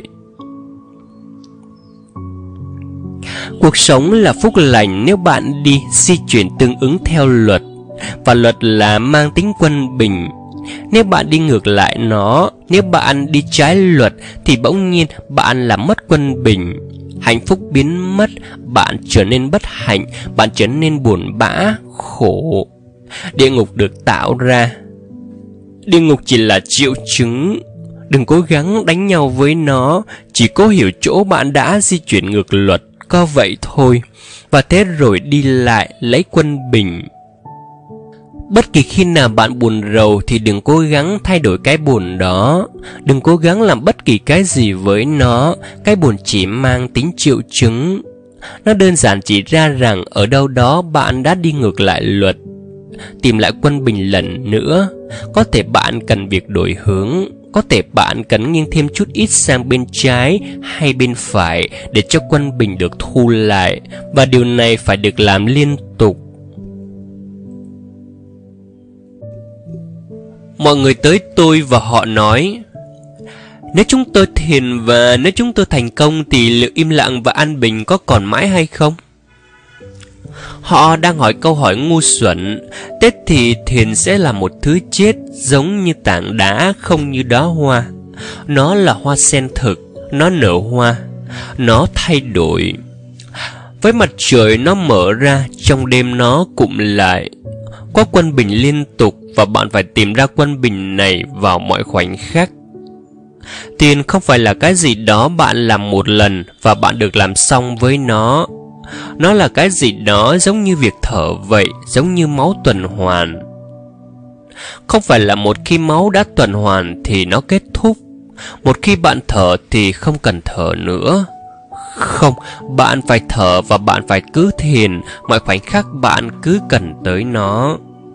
Cuộc sống là phúc lành nếu bạn đi di chuyển tương ứng theo luật. Và luật là mang tính quân bình. Nếu bạn đi ngược lại nó, nếu bạn đi trái luật, thì bỗng nhiên bạn làm mất quân bình. Hạnh phúc biến mất, bạn trở nên bất hạnh, bạn trở nên buồn bã, khổ. Địa ngục được tạo ra. Địa ngục chỉ là triệu chứng. Đừng cố gắng đánh nhau với nó, chỉ cố hiểu chỗ bạn đã di chuyển ngược luật, có vậy thôi. Và thế rồi đi lại lấy quân bình. Bất kỳ khi nào bạn buồn rầu thì đừng cố gắng thay đổi cái buồn đó. Đừng cố gắng làm bất kỳ cái gì với nó. Cái buồn chỉ mang tính triệu chứng. Nó đơn giản chỉ ra rằng ở đâu đó bạn đã đi ngược lại luật. Tìm lại quân bình lần nữa. Có thể bạn cần việc đổi hướng. Có thể bạn cần nghiêng thêm chút ít sang bên trái hay bên phải để cho quân bình được thu lại. Và điều này phải được làm liên tục. Mọi người tới tôi và họ nói: nếu chúng tôi thiền và nếu chúng tôi thành công thì liệu im lặng và an bình có còn mãi hay không? Họ đang hỏi câu hỏi ngu xuẩn. Thế thì thiền sẽ là một thứ chết, giống như tảng đá không như đóa hoa. Nó là hoa sen thực, nó nở hoa, nó thay đổi. Với mặt trời nó mở ra, trong đêm nó cụm lại. Có quân bình liên tục và bạn phải tìm ra quân bình này vào mọi khoảnh khắc. Thiền không phải là cái gì đó bạn làm một lần và bạn được làm xong với nó. Nó là cái gì đó giống như việc thở vậy, giống như máu tuần hoàn. Không phải là một khi máu đã tuần hoàn thì nó kết thúc. Một khi bạn thở thì không cần thở nữa. Không, bạn phải thở và bạn phải cứ thiền. Mọi khoảnh khắc bạn cứ cần tới nó.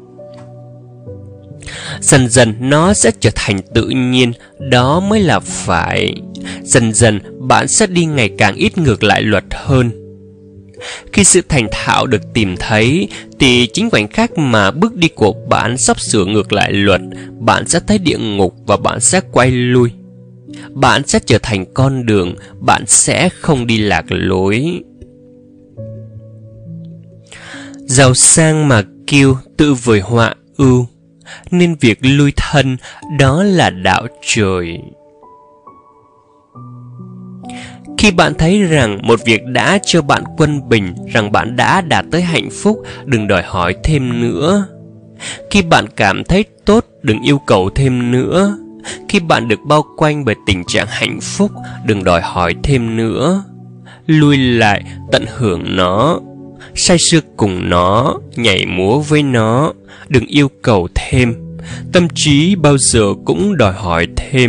Dần dần nó sẽ trở thành tự nhiên. Đó mới là phải. Dần dần bạn sẽ đi ngày càng ít ngược lại luật hơn. Khi sự thành thạo được tìm thấy thì chính khoảnh khắc mà bước đi của bạn sắp sửa ngược lại luật, bạn sẽ thấy địa ngục và bạn sẽ quay lui. Bạn sẽ trở thành con đường, bạn sẽ không đi lạc lối. Giàu sang mà kiêu tự vời họa ưu, nên việc lui thân đó là đạo trời. Khi bạn thấy rằng một việc đã cho bạn quân bình, rằng bạn đã đạt tới hạnh phúc, đừng đòi hỏi thêm nữa. Khi bạn cảm thấy tốt, đừng yêu cầu thêm nữa. Khi bạn được bao quanh bởi tình trạng hạnh phúc, đừng đòi hỏi thêm nữa. Lui lại, tận hưởng nó, say sưa cùng nó, nhảy múa với nó, đừng yêu cầu thêm. Tâm trí bao giờ cũng đòi hỏi thêm.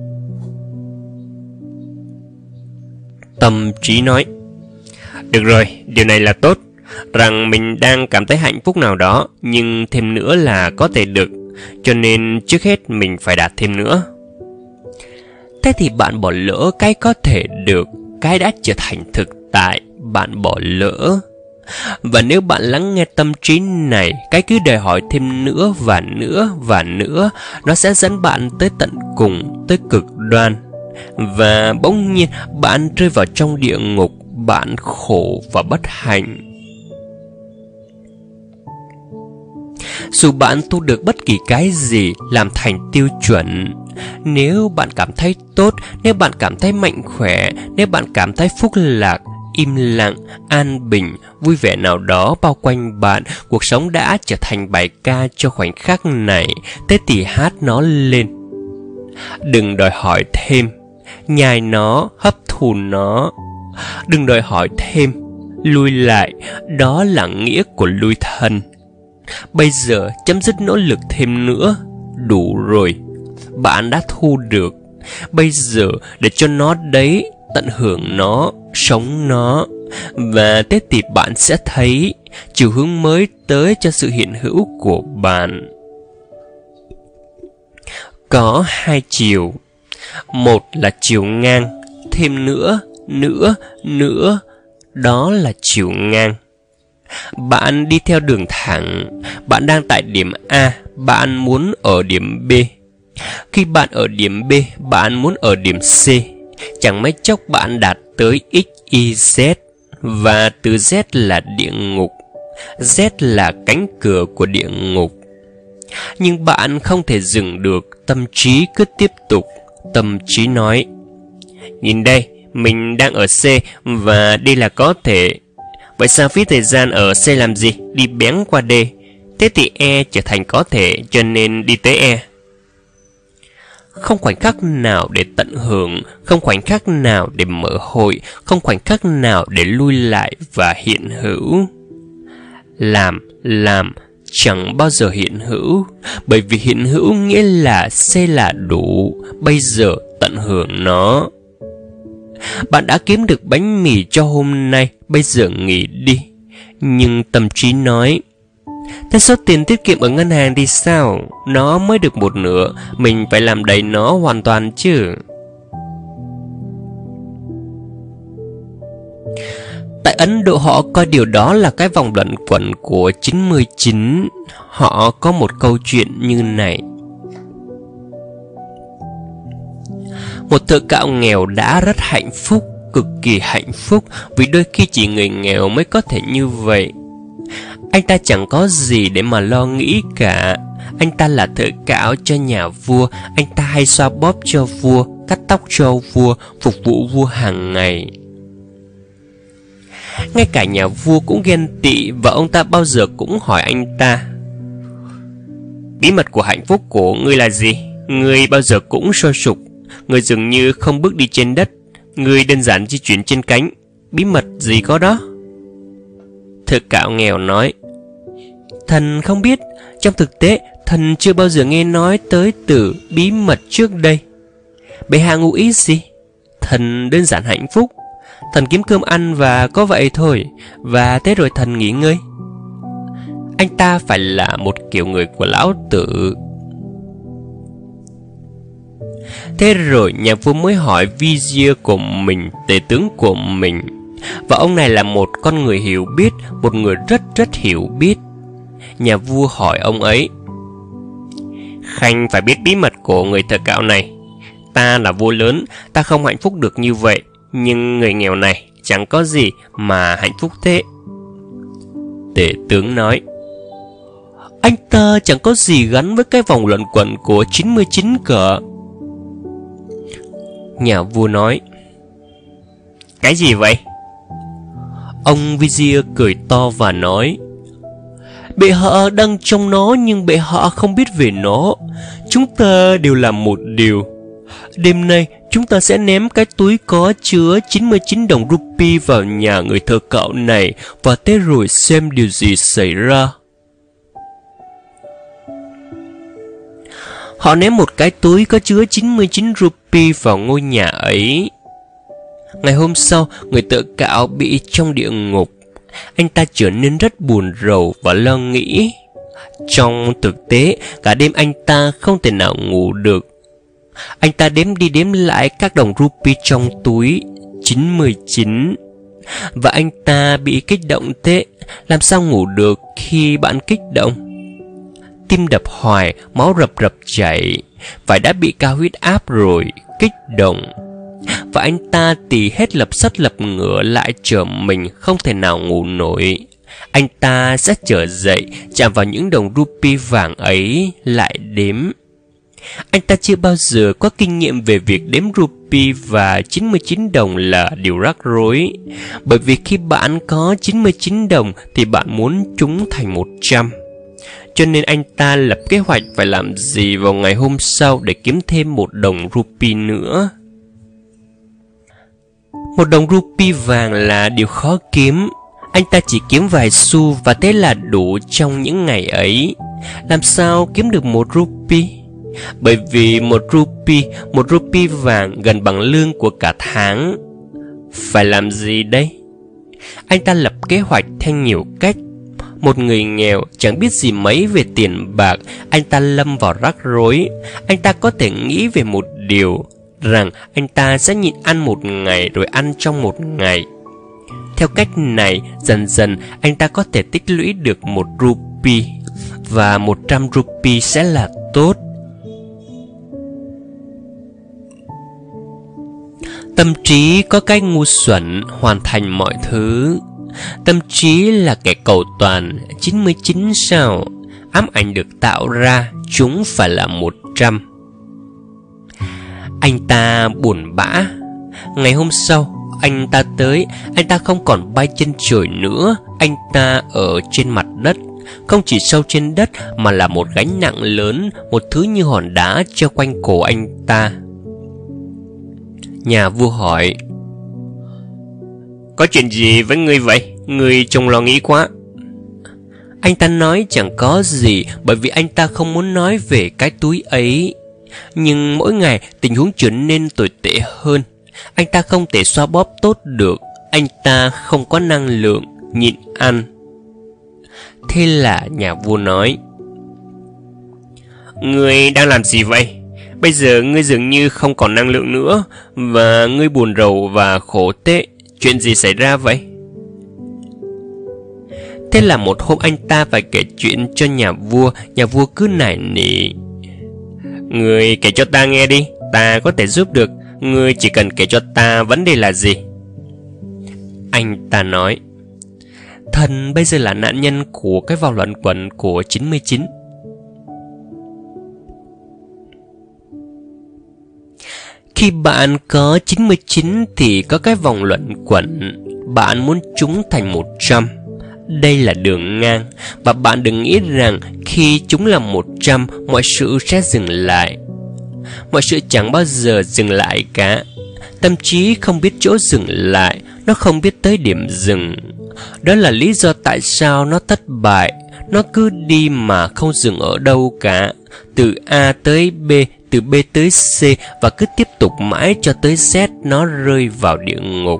Tâm trí nói: được rồi, điều này là tốt. Rằng mình đang cảm thấy hạnh phúc nào đó, nhưng thêm nữa là có thể được. Cho nên trước hết mình phải đạt thêm nữa. Thế thì bạn bỏ lỡ cái có thể được, cái đã trở thành thực tại, bạn bỏ lỡ. Và nếu bạn lắng nghe tâm trí này, cái cứ đòi hỏi thêm nữa và nữa và nữa, nó sẽ dẫn bạn tới tận cùng, tới cực đoan. Và bỗng nhiên bạn rơi vào trong địa ngục, bạn khổ và bất hạnh. Dù bạn tu được bất kỳ cái gì làm thành tiêu chuẩn, nếu bạn cảm thấy tốt, nếu bạn cảm thấy mạnh khỏe, nếu bạn cảm thấy phúc lạc, im lặng, an bình, vui vẻ nào đó bao quanh bạn, cuộc sống đã trở thành bài ca cho khoảnh khắc này. Thế thì hát nó lên. Đừng đòi hỏi thêm, nhai nó, hấp thụ nó. Đừng đòi hỏi thêm, lui lại, đó là nghĩa của lui thân. Bây giờ chấm dứt nỗ lực thêm nữa. Đủ rồi, bạn đã thu được. Bây giờ để cho nó đấy, tận hưởng nó, sống nó. Và thế thì bạn sẽ thấy chiều hướng mới tới cho sự hiện hữu của bạn. Có hai chiều. Một là chiều ngang, thêm nữa, nữa, nữa, đó là chiều ngang. Bạn đi theo đường thẳng, bạn đang tại điểm A, bạn muốn ở điểm B. Khi bạn ở điểm B, bạn muốn ở điểm C. Chẳng mấy chốc bạn đạt tới X, Y, Z. Và từ Z là địa ngục. Z là cánh cửa của địa ngục. Nhưng bạn không thể dừng được, tâm trí cứ tiếp tục. Tâm trí nói: nhìn đây, mình đang ở C và đây là có thể. Vậy sao phí thời gian ở C làm gì? Đi bén qua D. Thế thì E trở thành có thể, cho nên đi tới E. Không khoảnh khắc nào để tận hưởng, không khoảnh khắc nào để mở hội, không khoảnh khắc nào để lui lại và hiện hữu. Làm, làm, chẳng bao giờ hiện hữu, bởi vì hiện hữu nghĩa là C là đủ, bây giờ tận hưởng nó. Bạn đã kiếm được bánh mì cho hôm nay, bây giờ nghỉ đi. Nhưng tâm trí nói: thế số tiền tiết kiệm ở ngân hàng thì sao? Nó mới được một nửa, mình phải làm đầy nó hoàn toàn chứ. Tại Ấn Độ họ coi điều đó là cái vòng luẩn quẩn của chín mươi chín. Họ có một câu chuyện như này. Một thợ cạo nghèo đã rất hạnh phúc, cực kỳ hạnh phúc, vì đôi khi chỉ người nghèo mới có thể như vậy. Anh ta chẳng có gì để mà lo nghĩ cả. Anh ta là thợ cạo cho nhà vua. Anh ta hay xoa bóp cho vua, cắt tóc cho vua, phục vụ vua hàng ngày. Ngay cả nhà vua cũng ghen tị, và ông ta bao giờ cũng hỏi anh ta: bí mật của hạnh phúc của ngươi là gì? Ngươi bao giờ cũng sôi sục, ngươi dường như không bước đi trên đất, ngươi đơn giản di chuyển trên cánh. Bí mật gì có đó? Thợ cạo nghèo nói: thần không biết. Trong thực tế, thần chưa bao giờ nghe nói tới từ bí mật trước đây. Bệ hạ ngụ ý gì? Thần đơn giản hạnh phúc. Thần kiếm cơm ăn và có vậy thôi. Và thế rồi thần nghỉ ngơi. Anh ta phải là một kiểu người của lão tử. Thế rồi nhà vua mới hỏi vizier của mình, tể tướng của mình. Và ông này là một con người hiểu biết, một người rất rất hiểu biết. Nhà vua hỏi ông ấy: khanh phải biết bí mật của người thợ cạo này. Ta là vua lớn, ta không hạnh phúc được như vậy. Nhưng người nghèo này chẳng có gì mà hạnh phúc thế. Tể tướng nói: anh ta chẳng có gì gắn với cái vòng luẩn quẩn của chín mươi chín cả. Nhà vua nói: cái gì vậy? Ông vizier cười to và nói: bệ hạ đang trong nó, nhưng bệ hạ không biết về nó. Chúng ta đều làm một điều. Đêm nay chúng ta sẽ ném cái túi có chứa chín mươi chín đồng rupee vào nhà người thợ cạo này, và thế rồi xem điều gì xảy ra. Họ ném một cái túi có chứa chín mươi chín rupee vào ngôi nhà ấy. Ngày hôm sau, người thợ cạo bị trong địa ngục. Anh ta trở nên rất buồn rầu và lo nghĩ. Trong thực tế, cả đêm anh ta không thể nào ngủ được. Anh ta đếm đi đếm lại các đồng rupee trong túi, chín mươi chín. Và anh ta bị kích động thế. Làm sao ngủ được khi bạn kích động? Tim đập hoài, máu rập rập chảy. Phải đã bị cao huyết áp rồi, kích động. Và anh ta thì hết lập sắt lập ngửa lại trở mình, không thể nào ngủ nổi. Anh ta sẽ trở dậy, chạm vào những đồng rupee vàng ấy, lại đếm. Anh ta chưa bao giờ có kinh nghiệm về việc đếm rupee, và chín mươi chín đồng là điều rắc rối. Bởi vì khi bạn có chín mươi chín đồng thì bạn muốn chúng thành một trăm. Cho nên anh ta lập kế hoạch phải làm gì vào ngày hôm sau để kiếm thêm một đồng rupee nữa. Một đồng rupee vàng là điều khó kiếm. Anh ta chỉ kiếm vài xu, và thế là đủ trong những ngày ấy. Làm sao kiếm được một rupee? Bởi vì một rupee, một rupee vàng gần bằng lương của cả tháng. Phải làm gì đây? Anh ta lập kế hoạch theo nhiều cách. Một người nghèo chẳng biết gì mấy về tiền bạc, anh ta lâm vào rắc rối. Anh ta có thể nghĩ về một điều, rằng anh ta sẽ nhịn ăn một ngày rồi ăn trong một ngày. Theo cách này, dần dần anh ta có thể tích lũy được một rupee, và một trăm rupee sẽ là tốt. Tâm trí có cách ngu xuẩn hoàn thành mọi thứ. Tâm trí là kẻ cầu toàn. Chín mươi chín sao? Ám ảnh được tạo ra, chúng phải là một trăm. Anh ta buồn bã. Ngày hôm sau, anh ta tới. Anh ta không còn bay trên trời nữa. Anh ta ở trên mặt đất. Không chỉ sâu trên đất, mà là một gánh nặng lớn, một thứ như hòn đá treo quanh cổ anh ta. Nhà vua hỏi: Có chuyện gì với ngươi vậy? Ngươi trông lo nghĩ quá. Anh ta nói chẳng có gì, bởi vì anh ta không muốn nói về cái túi ấy. Nhưng mỗi ngày tình huống trở nên tồi tệ hơn. Anh ta không thể xoa bóp tốt được. Anh ta không có năng lượng nhịn ăn. Thế là nhà vua nói: Ngươi đang làm gì vậy? Bây giờ ngươi dường như không còn năng lượng nữa, và ngươi buồn rầu và khổ tệ. Chuyện gì xảy ra vậy? Thế là một hôm anh ta phải kể chuyện cho nhà vua. Nhà vua cứ nài nỉ: Ngươi kể cho ta nghe đi, ta có thể giúp được. Ngươi chỉ cần kể cho ta vấn đề là gì. Anh ta nói: Thần bây giờ là nạn nhân của cái vòng luẩn quẩn của chín mươi chín. Khi bạn có chín mươi chín thì có cái vòng luẩn quẩn. Bạn muốn chúng thành một trăm. Đây là đường ngang. Và bạn đừng nghĩ rằng khi chúng là một trăm, mọi sự sẽ dừng lại. Mọi sự chẳng bao giờ dừng lại cả. Tâm trí không biết chỗ dừng lại. Nó không biết tới điểm dừng. Đó là lý do tại sao nó thất bại. Nó cứ đi mà không dừng ở đâu cả. Từ A tới B, từ B tới C, và cứ tiếp tục mãi cho tới Z. Nó rơi vào địa ngục.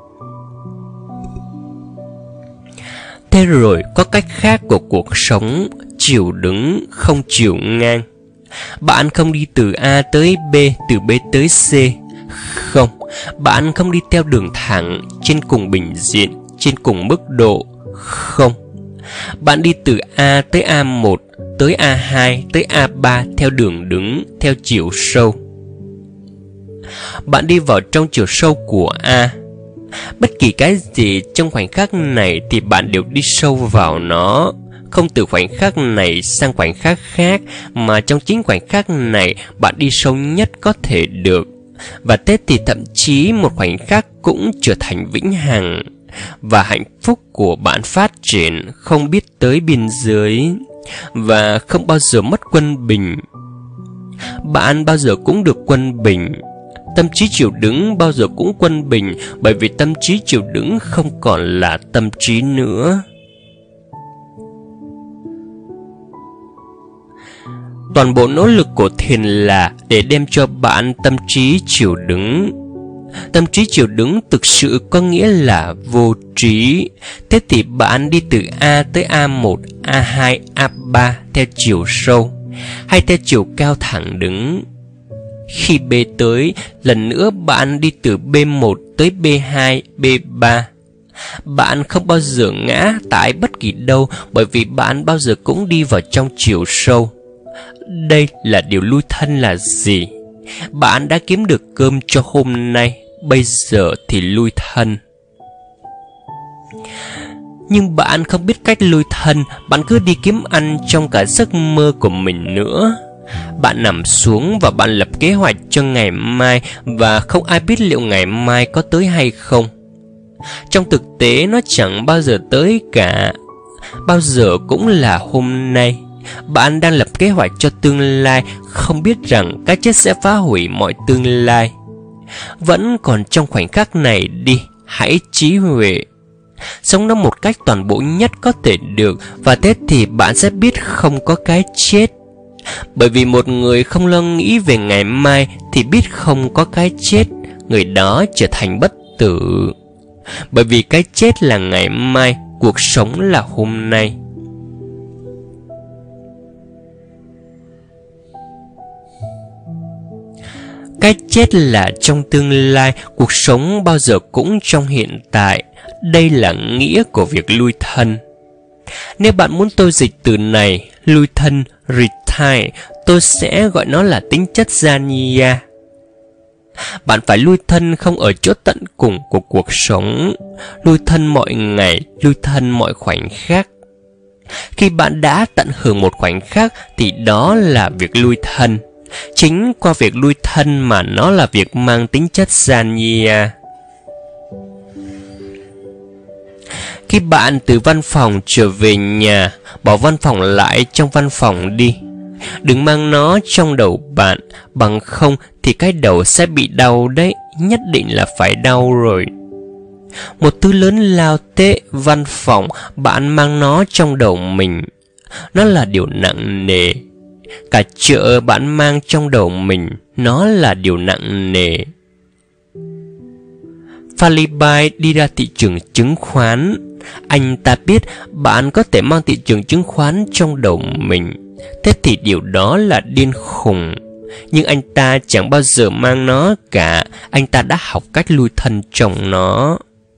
Thế rồi có cách khác của cuộc sống: chiều đứng, không chiều ngang. Bạn không đi từ A tới B, từ B tới C. Không, bạn không đi theo đường thẳng, trên cùng bình diện, trên cùng mức độ. Không, bạn đi từ A tới A một, tới A hai, tới A ba theo đường đứng, theo chiều sâu. Bạn đi vào trong chiều sâu của A. Bất kỳ cái gì trong khoảnh khắc này thì bạn đều đi sâu vào nó. Không từ khoảnh khắc này sang khoảnh khắc khác, mà trong chính khoảnh khắc này bạn đi sâu nhất có thể được. Và thế thì thậm chí một khoảnh khắc cũng trở thành vĩnh hằng. Và hạnh phúc của bạn phát triển không biết tới biên giới, và không bao giờ mất quân bình. Bạn bao giờ cũng được quân bình. Tâm trí chịu đứng bao giờ cũng quân bình, bởi vì tâm trí chịu đứng không còn là tâm trí nữa. Toàn bộ nỗ lực của thiền là để đem cho bạn tâm trí chịu đứng. Tâm trí chịu đứng thực sự có nghĩa là vô trí. Thế thì bạn đi từ A tới A một, A hai, A ba theo chiều sâu, hay theo chiều cao thẳng đứng. Khi B tới, lần nữa bạn đi từ B một tới B hai, B ba. Bạn không bao giờ ngã tại bất kỳ đâu, bởi vì bạn bao giờ cũng đi vào trong chiều sâu. Đây là điều lui thân là gì? Bạn đã kiếm được cơm cho hôm nay, bây giờ thì lui thân. Nhưng bạn không biết cách lui thân. Bạn cứ đi kiếm ăn trong cả giấc mơ của mình nữa. Bạn nằm xuống và bạn lập kế hoạch cho ngày mai, và không ai biết liệu ngày mai có tới hay không. Trong thực tế nó chẳng bao giờ tới cả. Bao giờ cũng là hôm nay. Bạn đang lập kế hoạch cho tương lai, không biết rằng cái chết sẽ phá hủy mọi tương lai. Vẫn còn trong khoảnh khắc này đi, hãy trí huệ. Sống nó một cách toàn bộ nhất có thể được, và thế thì bạn sẽ biết không có cái chết. Bởi vì một người không lo nghĩ về ngày mai thì biết không có cái chết, người đó trở thành bất tử. Bởi vì cái chết là ngày mai, cuộc sống là hôm nay. Cái chết là trong tương lai, cuộc sống bao giờ cũng trong hiện tại. Đây là nghĩa của việc lui thân. Nếu bạn muốn tôi dịch từ này, lui thân, retire, tôi sẽ gọi nó là tính chất Jnana. Bạn phải lui thân không ở chỗ tận cùng của cuộc sống, lui thân mọi ngày, lui thân mọi khoảnh khắc. Khi bạn đã tận hưởng một khoảnh khắc thì đó là việc lui thân. Chính qua việc lui thân mà nó là việc mang tính chất Jnana. Khi bạn từ văn phòng trở về nhà, bỏ văn phòng lại trong văn phòng đi. Đừng mang nó trong đầu bạn, bằng không thì cái đầu sẽ bị đau đấy, nhất định là phải đau rồi. Một thứ lớn lao tệ, văn phòng, bạn mang nó trong đầu mình. Nó là điều nặng nề. Cả chợ bạn mang trong đầu mình, nó là điều nặng nề. Phalibai đi ra thị trường chứng khoán. Anh ta biết bạn có thể mang thị trường chứng khoán trong đầu mình. Thế thì điều đó là điên khùng. Nhưng anh ta chẳng bao giờ mang nó cả. Anh ta đã học cách lui thân trong nó.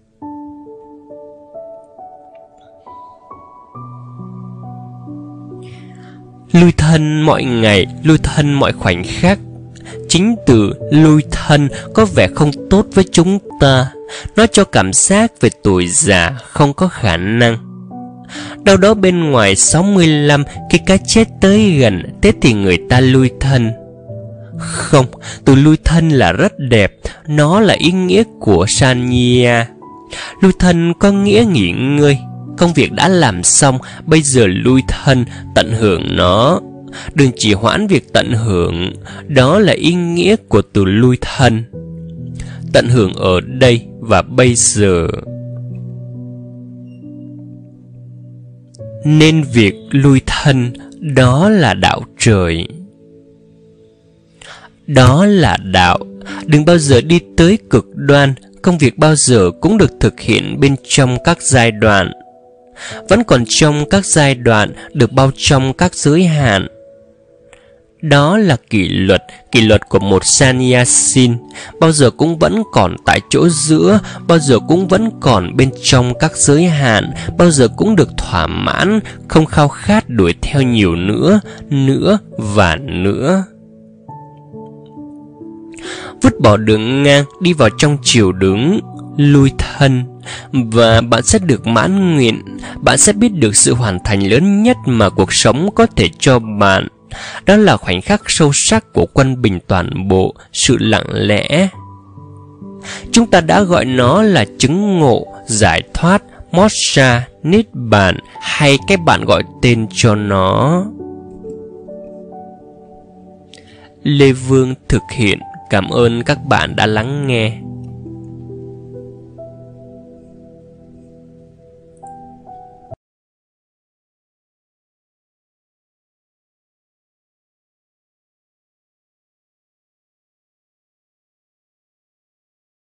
Lui thân mọi ngày, lui thân mọi khoảnh khắc. Chính từ lui thân có vẻ không tốt với chúng ta. Nó cho cảm giác về tuổi già không có khả năng. Đâu đó bên ngoài sáu mươi lăm, khi cái chết tới gần, thế thì người ta lui thân. Không, từ lui thân là rất đẹp. Nó là ý nghĩa của Sanya. Lui thân có nghĩa nghỉ ngơi. Công việc đã làm xong, bây giờ lui thân, tận hưởng nó. Đừng chỉ hoãn việc tận hưởng. Đó là ý nghĩa của từ lui thân. Tận hưởng ở đây và bây giờ. Nên việc lui thân, đó là đạo trời. Đó là đạo. Đừng bao giờ đi tới cực đoan. Công việc bao giờ cũng được thực hiện bên trong các giai đoạn. Vẫn còn trong các giai đoạn, được bao trong các giới hạn. Đó là kỷ luật, kỷ luật của một sannyasin. Bao giờ cũng vẫn còn tại chỗ giữa, bao giờ cũng vẫn còn bên trong các giới hạn, bao giờ cũng được thỏa mãn, không khao khát đuổi theo nhiều nữa, nữa và nữa. Vứt bỏ đường ngang, đi vào trong chiều đứng, lui thân. Và bạn sẽ được mãn nguyện. Bạn sẽ biết được sự hoàn thành lớn nhất mà cuộc sống có thể cho bạn. Đó là khoảnh khắc sâu sắc của quân bình toàn bộ, sự lặng lẽ. Chúng ta đã gọi nó là chứng ngộ, giải thoát, moksha, niết bàn, hay cái bạn gọi tên cho nó. Lê Vương thực hiện. Cảm ơn các bạn đã lắng nghe.